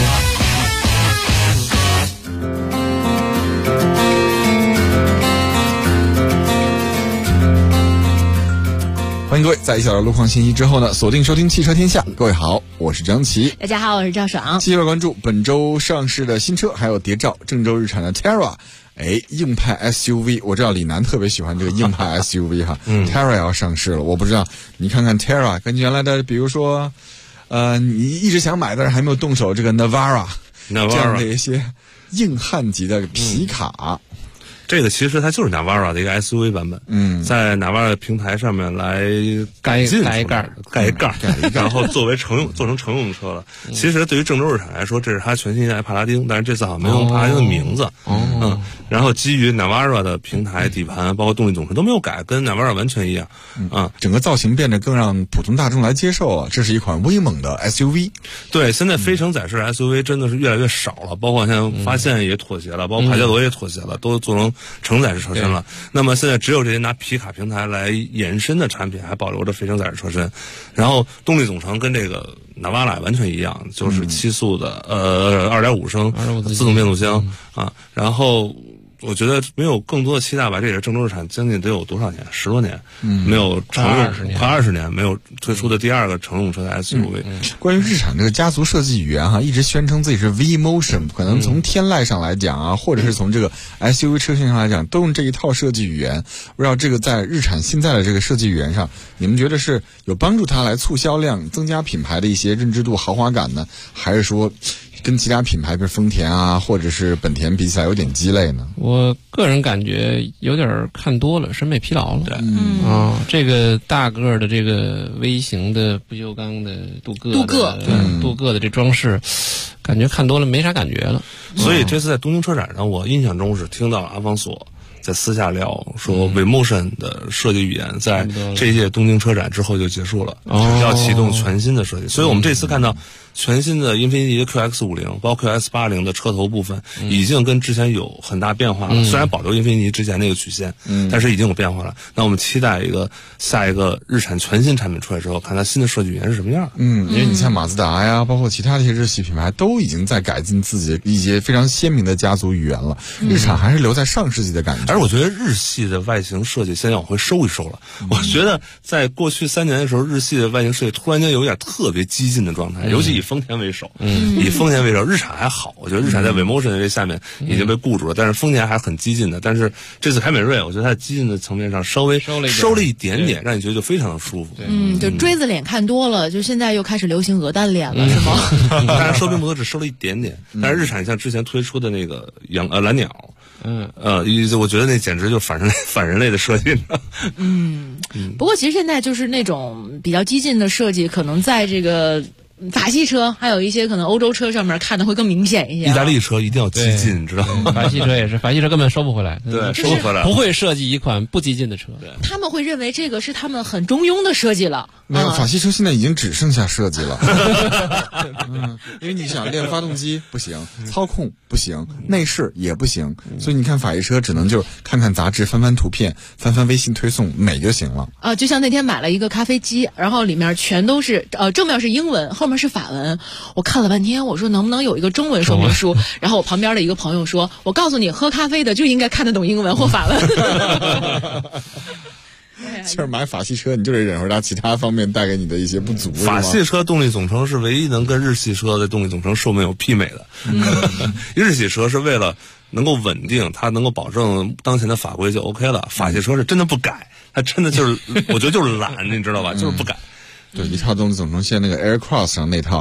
S1: 欢迎各位在1小时路况信息之后呢，锁定收听汽车天下。各位好，我是张琪。
S11: 大家好，我是赵爽。
S1: 继续关注本周上市的新车，还有谍照郑州日产的 Terra。硬派 SUV， 我知道李楠特别喜欢这个硬派 SUV 哈。Terra 要上市了，我不知道你看看 Terra 跟原来的，比如说，你一直想买但是还没有动手这个 Navara 这样的一些硬汉级的皮卡。
S12: 这个其实它就是 Navara 的一个 SUV 版本，在 Navara 平台上面来盖一盖，然后做成乘用车了。其实对于郑州日产来说，这是它全新一代帕拉丁，但是这次好像没有用帕拉丁的名字。然后基于 Navara 的平台、底盘，包括动力总成都没有改，跟 Navara 完全一样。
S1: 整个造型变得更让普通大众来接受了。这是一款威猛的 SUV。
S12: 对，现在非承载式 SUV 真的是越来越少了，包括像发现也妥协了，包括帕杰罗也妥协了，都做成承载式车身了。那么现在只有这些拿皮卡平台来延伸的产品还保留着非承载式车身，然后动力总成跟这个Navara完全一样，就是7速的2.5升自动变速箱啊。然后我觉得没有更多的期待吧，这也是郑州日产将近得有多少年，10多年，没有快20年没有推出的第二个乘用车的 SUV。
S1: 关于日产这个家族设计语言哈，一直宣称自己是 V-Motion， 可能从天籁上来讲啊，或者是从这个 SUV 车型上来讲，都用这一套设计语言。不知道这个在日产现在的这个设计语言上，你们觉得是有帮助它来促销量、增加品牌的一些认知度、豪华感呢，还是说跟其他品牌，比如丰田啊，或者是本田比起来有点鸡肋呢？
S10: 我个人感觉有点看多了，审美疲劳了。
S12: 对，
S10: 这个大个的这个微型的不锈钢的镀铬的这装饰，感觉看多了没啥感觉了。
S12: 所以这次在东京车展上，我印象中是听到阿方索在私下聊说，V-Motion 的设计语言在这一届东京车展之后就结束了，要启动全新的设计。所以我们这次看到全新的英菲尼迪 QX50， 包括 QX80 的车头部分，已经跟之前有很大变化了。虽然保留英菲尼迪之前那个曲线，但是已经有变化了。那我们期待下一个日产全新产品出来之后，看它新的设计语言是什么样。
S1: 因为你像马自达呀，包括其他的一些日系品牌，都已经在改进自己的一些非常鲜明的家族语言了。日产还是留在上世纪的感觉。
S12: 而我觉得日系的外形设计现在往回收一收了。我觉得在过去3年的时候，日系的外形设计突然间有点特别激进的状态，尤其以丰田为首。以丰田为首，日产还好，我觉得日产在 V-Motion 的这下面已经被固住了，但是丰田还是很激进的。但是这次凯美瑞，我觉得它在激进的层面上稍微收了一点点，让你觉得就非常的舒服。
S11: 就锥子脸看多了，就现在又开始流行鹅蛋脸了，是吗？
S12: 当然收并不多，只收了一点点。但是日产像之前推出的那个蓝鸟。我觉得那简直就反人类的设计呢。
S11: 不过其实现在就是那种比较激进的设计，可能在这个法系车还有一些可能欧洲车上面看的会更明显一些。
S12: 意大利车一定要激进，你知道吗？
S10: 法系车也是，法系车根本收不回来。
S12: 对，收不回来，
S10: 不会设计一款不激进的车。
S11: 他们会认为这个是他们很中庸的设计了。
S1: 没有，法系车现在已经只剩下设计了。因为你想练发动机不行，操控不行，内饰也不行，所以你看法系车只能就看看杂志、翻翻图片、翻翻微信推送，美就行了。
S11: 就像那天买了一个咖啡机，然后里面全都是正面是英文，后面是法文。我看了半天，我说能不能有一个中文说明书？然后我旁边的一个朋友说：“我告诉你，喝咖啡的就应该看得懂英文或法文。”
S1: 就是买法系车，你就得忍受它其他方面带给你的一些不足。
S12: 法系车动力总成是唯一能跟日系车的动力总成寿命有媲美的。日系车是为了能够稳定，它能够保证当前的法规就 OK 了。法系车是真的不改，它真的就是我觉得就是懒，你知道吧？就是不改。
S1: 对，一套动力总成线那个 Aircross 上那套，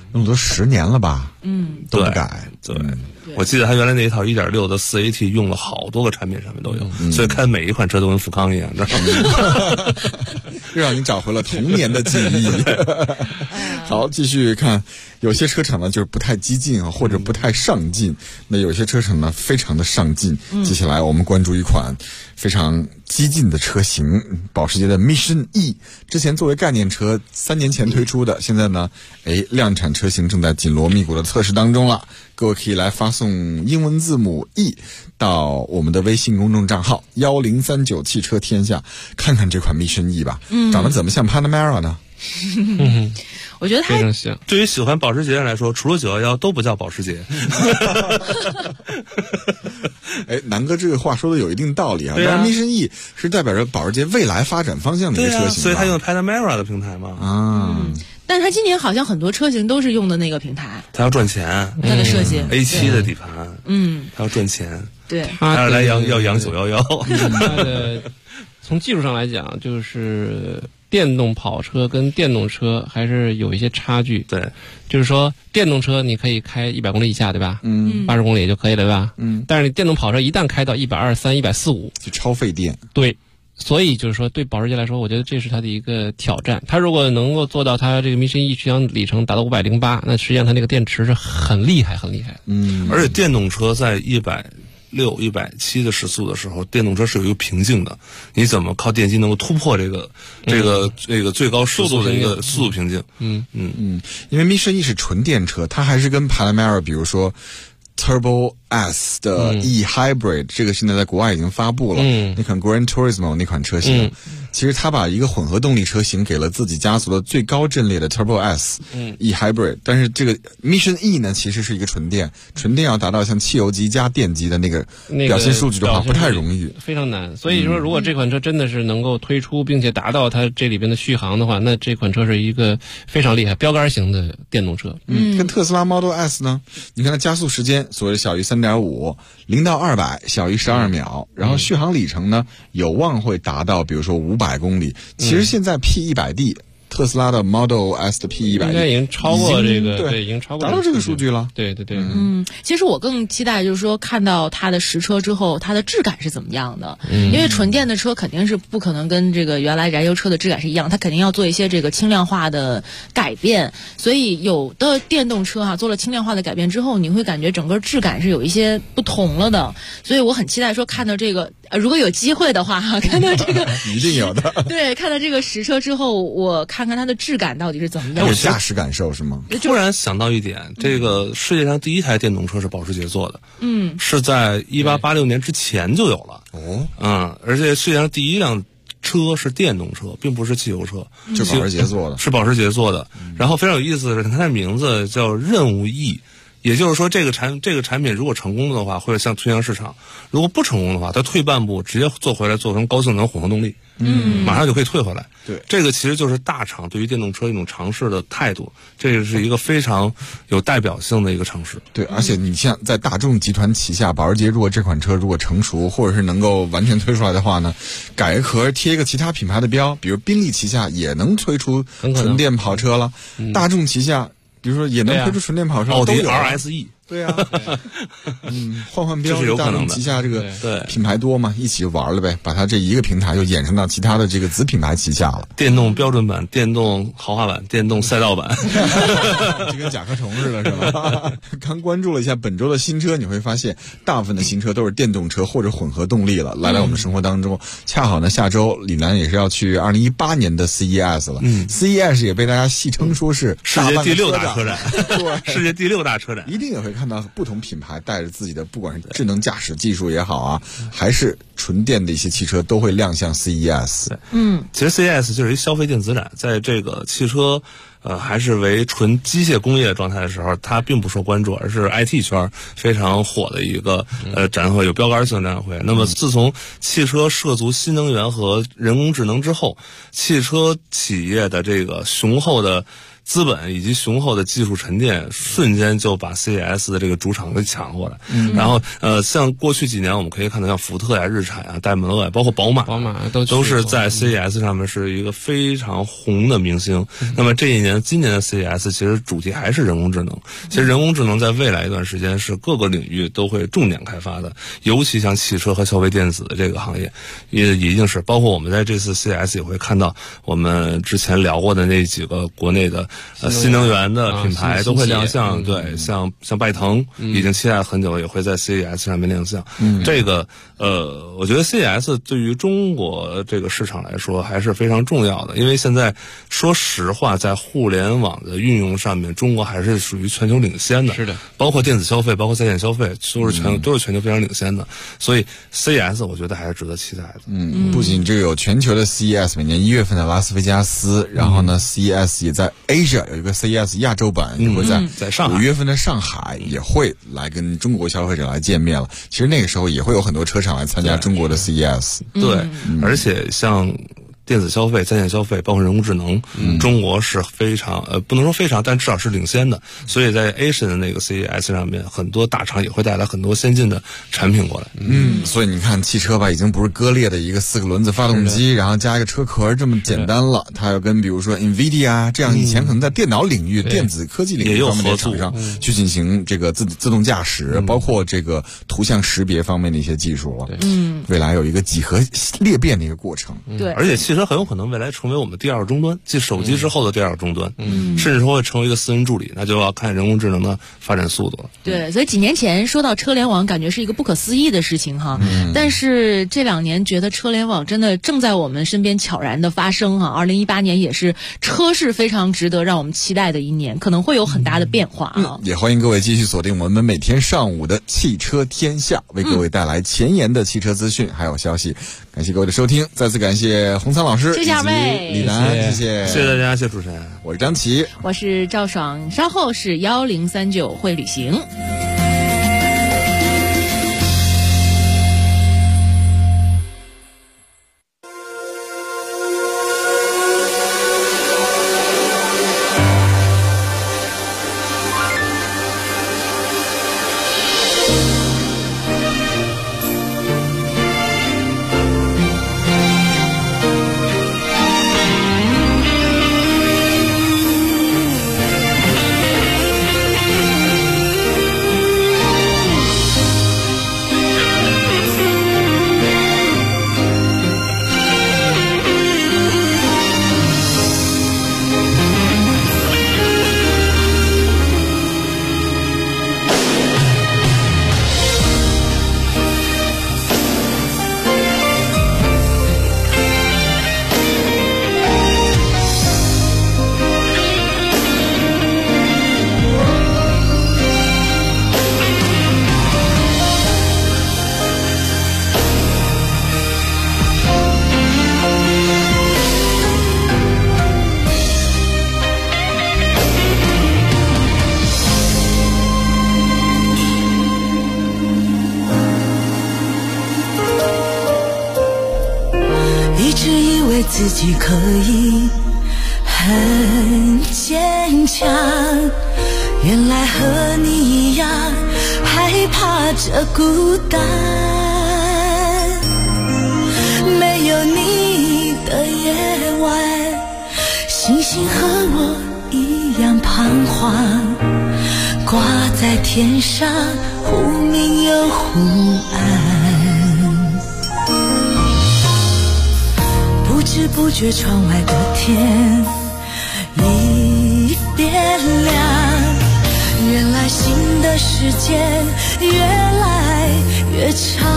S1: 用了都10年了吧？都不改。
S12: 对，我记得他原来那一套1.6的4AT 用了好多个产品上面都有，所以开每一款车都跟富康一样，知道吗？
S1: 又让你找回了童年的记忆。好，继续看，有些车厂呢就是不太激进啊，或者不太上进；那有些车厂呢非常的上进。接下来我们关注一款非常激进的车型，保时捷的 Mission E， 之前作为概念车3年前推出的，现在呢，量产车型正在紧锣密鼓的测试当中了。各位可以来发送英文字母 E 到我们的微信公众账号1039汽车天下，看看这款 Mission E 吧。长得怎么像 Panamera 呢？
S11: 我觉得它
S10: 非常像。
S12: 对于喜欢保时捷人来说，除了911都不叫保时捷。
S1: 南哥这个话说的有一定道理啊。但是 Mission E 是代表着保时捷未来发展方向的一个车型，
S12: 所以它用 Panamera 的平台嘛。
S11: 但是它今年好像很多车型都是用的那个平台。
S12: 它要赚钱，
S11: 它的设计
S12: A7 的底盘，它要赚钱。
S11: 对，
S12: 它要来养911。
S10: 它的从技术上来讲，就是电动跑车跟电动车还是有一些差距。
S12: 对，
S10: 就是说电动车你可以开100公里以下，对吧？80公里就可以了，对吧？但是你电动跑车一旦开到123、145，
S1: 就超费电。
S10: 对。所以就是说，对保时捷来说，我觉得这是它的一个挑战。它如果能够做到它这个 Mission E 续航里程达到508，那实际上它那个电池是很厉害的。
S12: 而且电动车在160、170的时速的时候，电动车是有一个瓶颈的。你怎么靠电机能够突破这个最高时速的一个速度瓶颈？
S1: 因为 Mission E 是纯电车，它还是跟 Panamera 比如说Turbo S 的 E Hybrid，这个现在在国外已经发布了。那款 Gran Turismo 那款车型，其实它把一个混合动力车型给了自己家族的最高阵列的 Turbo S E Hybrid，但是这个 Mission E 呢，其实是一个纯电要达到像汽油机加电机的那个表现数据的话，不太容易，
S10: 非常难。所以说，如果这款车真的是能够推出，并且达到它这里边的续航的话，那这款车是一个非常厉害标杆型的电动车。
S1: 跟特斯拉 Model S 呢，你看它加速时间所谓小于3.5，0到200小于12秒，然后续航里程呢有望会达到比如说500公里。其实现在 P100D，特斯拉的 Model S 的 P100D
S10: 应该已经超过这个，对，已经超过
S1: 达到这个数据了。
S10: 对。
S11: 其实我更期待就是说看到它的实车之后，它的质感是怎么样的。因为纯电的车肯定是不可能跟这个原来燃油车的质感是一样，它肯定要做一些这个轻量化的改变。所以有的电动车做了轻量化的改变之后，你会感觉整个质感是有一些不同了的。所以我很期待说看到这个，如果有机会的话看到这个
S1: 一定有的。
S11: 对，看到这个实车之后，我看看它的质感到底是怎么样。
S1: 有驾驶感受是吗？
S12: 突然想到一点，这个世界上第一台电动车是保时捷做的，是在1886年之前就有了。而且世界上第一辆车是电动车，并不是汽油车，
S1: 就保时捷做的，
S12: 是保时捷做的。然后非常有意思的是，它的名字叫任务 E。也就是说，这个产品如果成功的话，会推向市场；如果不成功的话，它退半步，直接做回来做成高性能混合动力，马上就可以退回来。
S1: 对，
S12: 这个其实就是大厂对于电动车一种尝试的态度，这是一个非常有代表性的一个尝试。
S1: 对，而且你像在大众集团旗下，保时捷如果这款车如果成熟，或者是能够完全推出来的话呢，改个壳贴一个其他品牌的标，比如宾利旗下也能推出纯电跑车了，大众旗下比如说也能推出纯电跑车，
S12: 奥迪 RSE。
S1: 对啊，换标，
S12: 这是有可能的。
S1: 旗下这个品牌多嘛，一起玩了呗，把它这一个平台又衍生到其他的这个子品牌旗下了。
S12: 电动标准版、电动豪华版、电动赛道版，
S1: 就跟甲壳虫似的，是吧？刚关注了一下本周的新车，你会发现大部分的新车都是电动车或者混合动力了，来到我们生活当中。恰好呢，下周李楠也是要去2018年的 CES 了。CES 也被大家戏称说是
S12: 世界第6大车展，对，世界第6大车展，
S1: 一定也会看到不同品牌带着自己的，不管是智能驾驶技术也好啊，还是纯电的一些汽车，都会亮相 CES。
S12: 其实 CES 就是一消费电子展，在这个汽车还是为纯机械工业状态的时候，它并不受关注，而是 IT 圈非常火的一个展会，有标杆性的展会。那么自从汽车涉足新能源和人工智能之后，汽车企业的这个雄厚的资本以及雄厚的技术沉淀，瞬间就把 CES 的这个主场给抢过来。然后像过去几年我们可以看到，像福特呀、日产呀、戴姆勒呀，包括宝马都是在 CES 上面是一个非常红的明星。那么今年的 CES 其实主题还是人工智能。其实人工智能在未来一段时间是各个领域都会重点开发的，尤其像汽车和消费电子的这个行业，也一定是包括我们在这次 CES 也会看到我们之前聊过的那几个国内的新能源的品牌都会亮相。对，像拜腾已经期待了很久，也会在 CES 上面亮相。这个我觉得 CES 对于中国这个市场来说还是非常重要的，因为现在说实话，在互联网的运用上面，中国还是属于全球领先的。是的，包括电子消费，包括在线消费，都是全球非常领先的。所以 CES 我觉得还是值得期待的。
S1: 不仅这个有全球的 CES， 每年1月份的拉斯维加斯，然后呢 CES 也在 Asia 有一个 CES 亚洲版，也会在
S12: 上海
S1: 5月份的上海也会来跟中国消费者来见面了。其实那个时候也会有很多车厂来参加中国的 CES。
S12: 对，而且像电子消费、在线消费，包括人工智能，中国是非常不能说非常，但至少是领先的。所以在 Asian 的那个 CES 上面，很多大厂也会带来很多先进的产品过来。
S1: 所以你看汽车吧，已经不是割裂的一个4个轮子发动机，然后加一个车壳这么简单了。它要跟比如说 NVIDIA 这样以前可能在电脑领域、电子科技领域方面的厂商去进行这个自动驾驶，包括这个图像识别方面的一些技术了。未来有一个几何裂变的一个过程。
S11: 对，
S12: 而且汽车很有可能未来成为我们第二终端，继手机之后的第二终端，甚至说会成为一个私人助理，那就要看人工智能的发展速度了。
S11: 对，所以几年前说到车联网，感觉是一个不可思议的事情哈。但是这2年觉得车联网真的正在我们身边悄然的发生哈。2018年也是车市非常值得让我们期待的一年，可能会有很大的变化啊。
S1: 也欢迎各位继续锁定我们每天上午的汽车天下，为各位带来前沿的汽车资讯还有消息。感谢各位的收听，再次感谢洪仓老师，
S11: 谢谢二位，
S1: 李楠，谢
S12: 谢大家，谢谢主持人，
S1: 我是张琪，
S11: 我是赵爽，稍后是1039会旅行。
S20: 自己可以很坚强，原来和你一样害怕这孤单，没有你的夜晚，星星和我一样彷徨，挂在天上忽明又忽暗，不知不觉窗外的天已变亮，原来新的时间越来越长，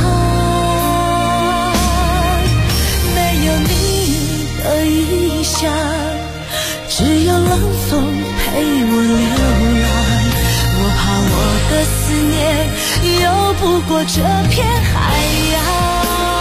S20: 没有你的异乡，只有冷风陪我流浪，我怕我的思念游不过这片海洋，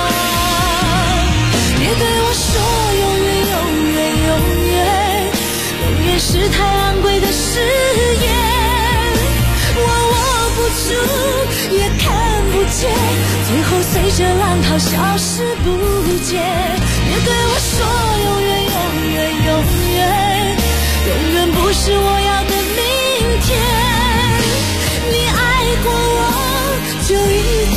S20: 别对我说永远永远永远，永远是太昂贵的誓言，我握不住也看不见，最后随着浪涛消失不见，别对我说永远永远永远，永远不是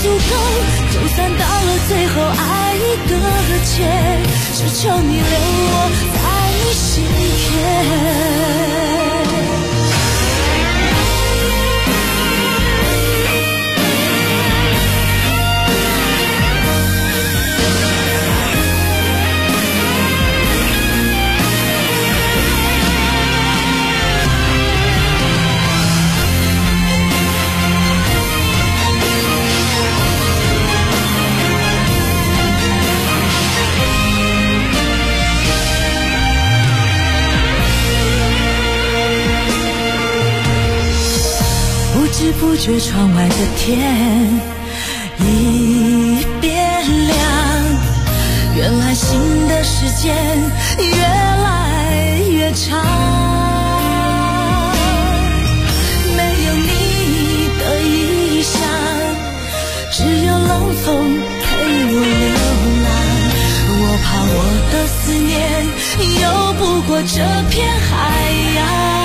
S20: 足够，就算到了最后爱一个结，只求你留我在你心田。不知不觉窗外的天已变亮，原来新的时间越来越长，没有你的异乡，只有冷风陪我流浪，我怕我的思念游不过这片海洋。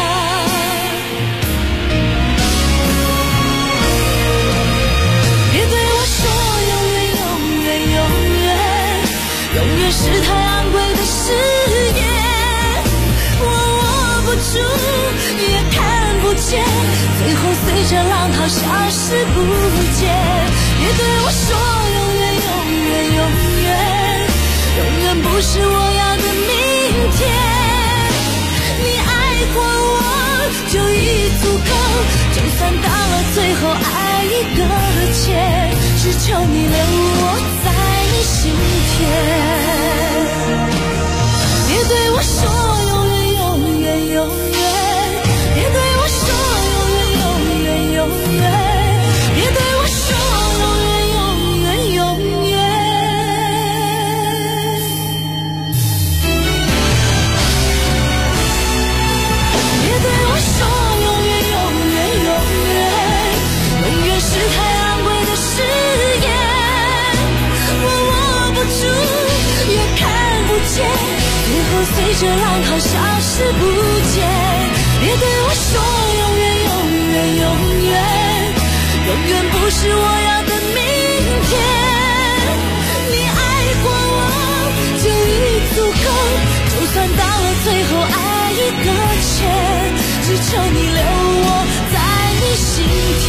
S20: 是太昂贵的誓言，我握不住也看不见，最后随着浪涛消失不见。别对我说永远永远永远，永远不是我要的明天。你爱过我就已足够，就算到了最后爱一个结，只求你留我在你心田。别对我说永远永远永远，别对我说永远永远永远，别对我说永远永远永远。别对我说永远永远永远，永远是太昂贵的誓言，我握不住也看不见，最后随着浪涛消失不见。别对我说永远永远永远，永远不是我要的明天。你爱过我就已足够，就算到了最后爱一个结，只求你留我在你心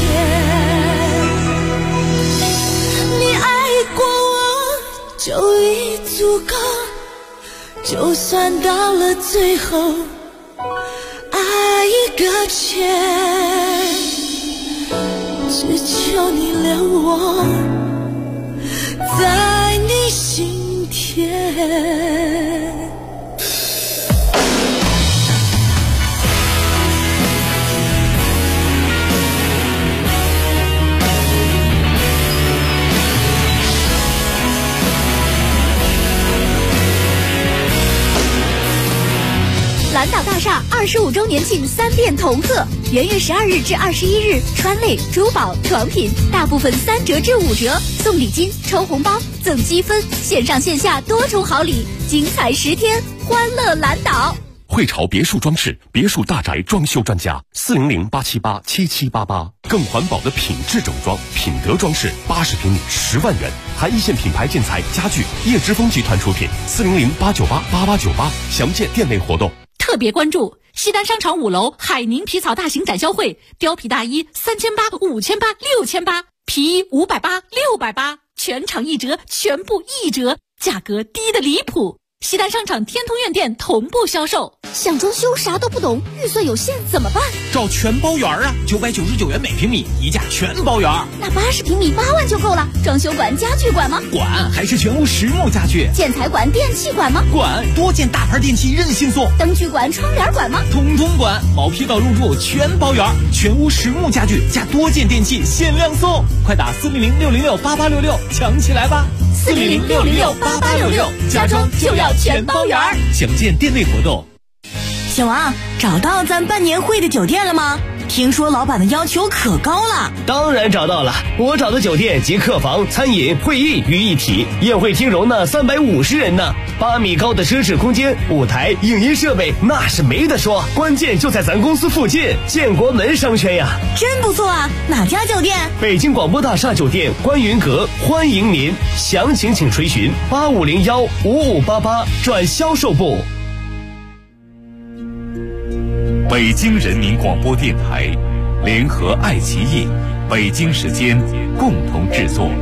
S20: 田。你爱过我就已足够，就算到了最后爱一个结，只求你留我在你心田。
S17: 蓝岛大厦25周年庆3变同贺，元月12日至21日，穿类、珠宝、床品大部分3折至5折，送礼金、抽红包、赠积分，线上线下多重好礼，精彩10天，欢乐蓝岛。
S13: 汇潮别墅装饰，别墅大宅装修专家，400-878-7788，更环保的品质整装，品德装饰，80平米10万元，含一线品牌建材家具，叶之峰集团出品，400-898-8898，详见店内活动。
S14: 特别关注西单商场5楼海宁皮草大型展销会，貂皮大衣3800、5800、6800，皮衣580、680，全场1折，全部1折，价格低得离谱。西单商场天通苑店同步销售。
S17: 想装修啥都不懂，预算有限怎么办？
S9: 找全包园啊，999元每平米，一价全包园。
S17: 那80平米8万就够了。装修馆、家具馆吗？
S9: 馆，还是全屋实木家具。
S17: 建材馆、电器馆吗？
S9: 馆，多件大牌电器任性送。
S17: 灯具馆、窗帘馆吗？
S9: 通通馆，毛坯到入住全包园，全屋实木家具加多件电器限量送，快打400-606-8866抢起来吧！400-606-8866，家装就要全包圆。详见店内活动。
S21: 小王，找到咱办年会的酒店了吗？ 听说老板的要求可高了。
S22: 当然找到了，我找的酒店集客房、餐饮、会议于一体，宴会厅容纳350人呢，8米高的奢侈空间，舞台、影音设备那是没得说，关键就在咱公司附近，建国门商圈呀。
S21: 真不错啊，哪家酒店？
S22: 北京广播大厦酒店观云阁，欢迎您，详情请垂询85015588转销售部。
S13: 北京人民广播电台联合爱奇艺、北京时间共同制作。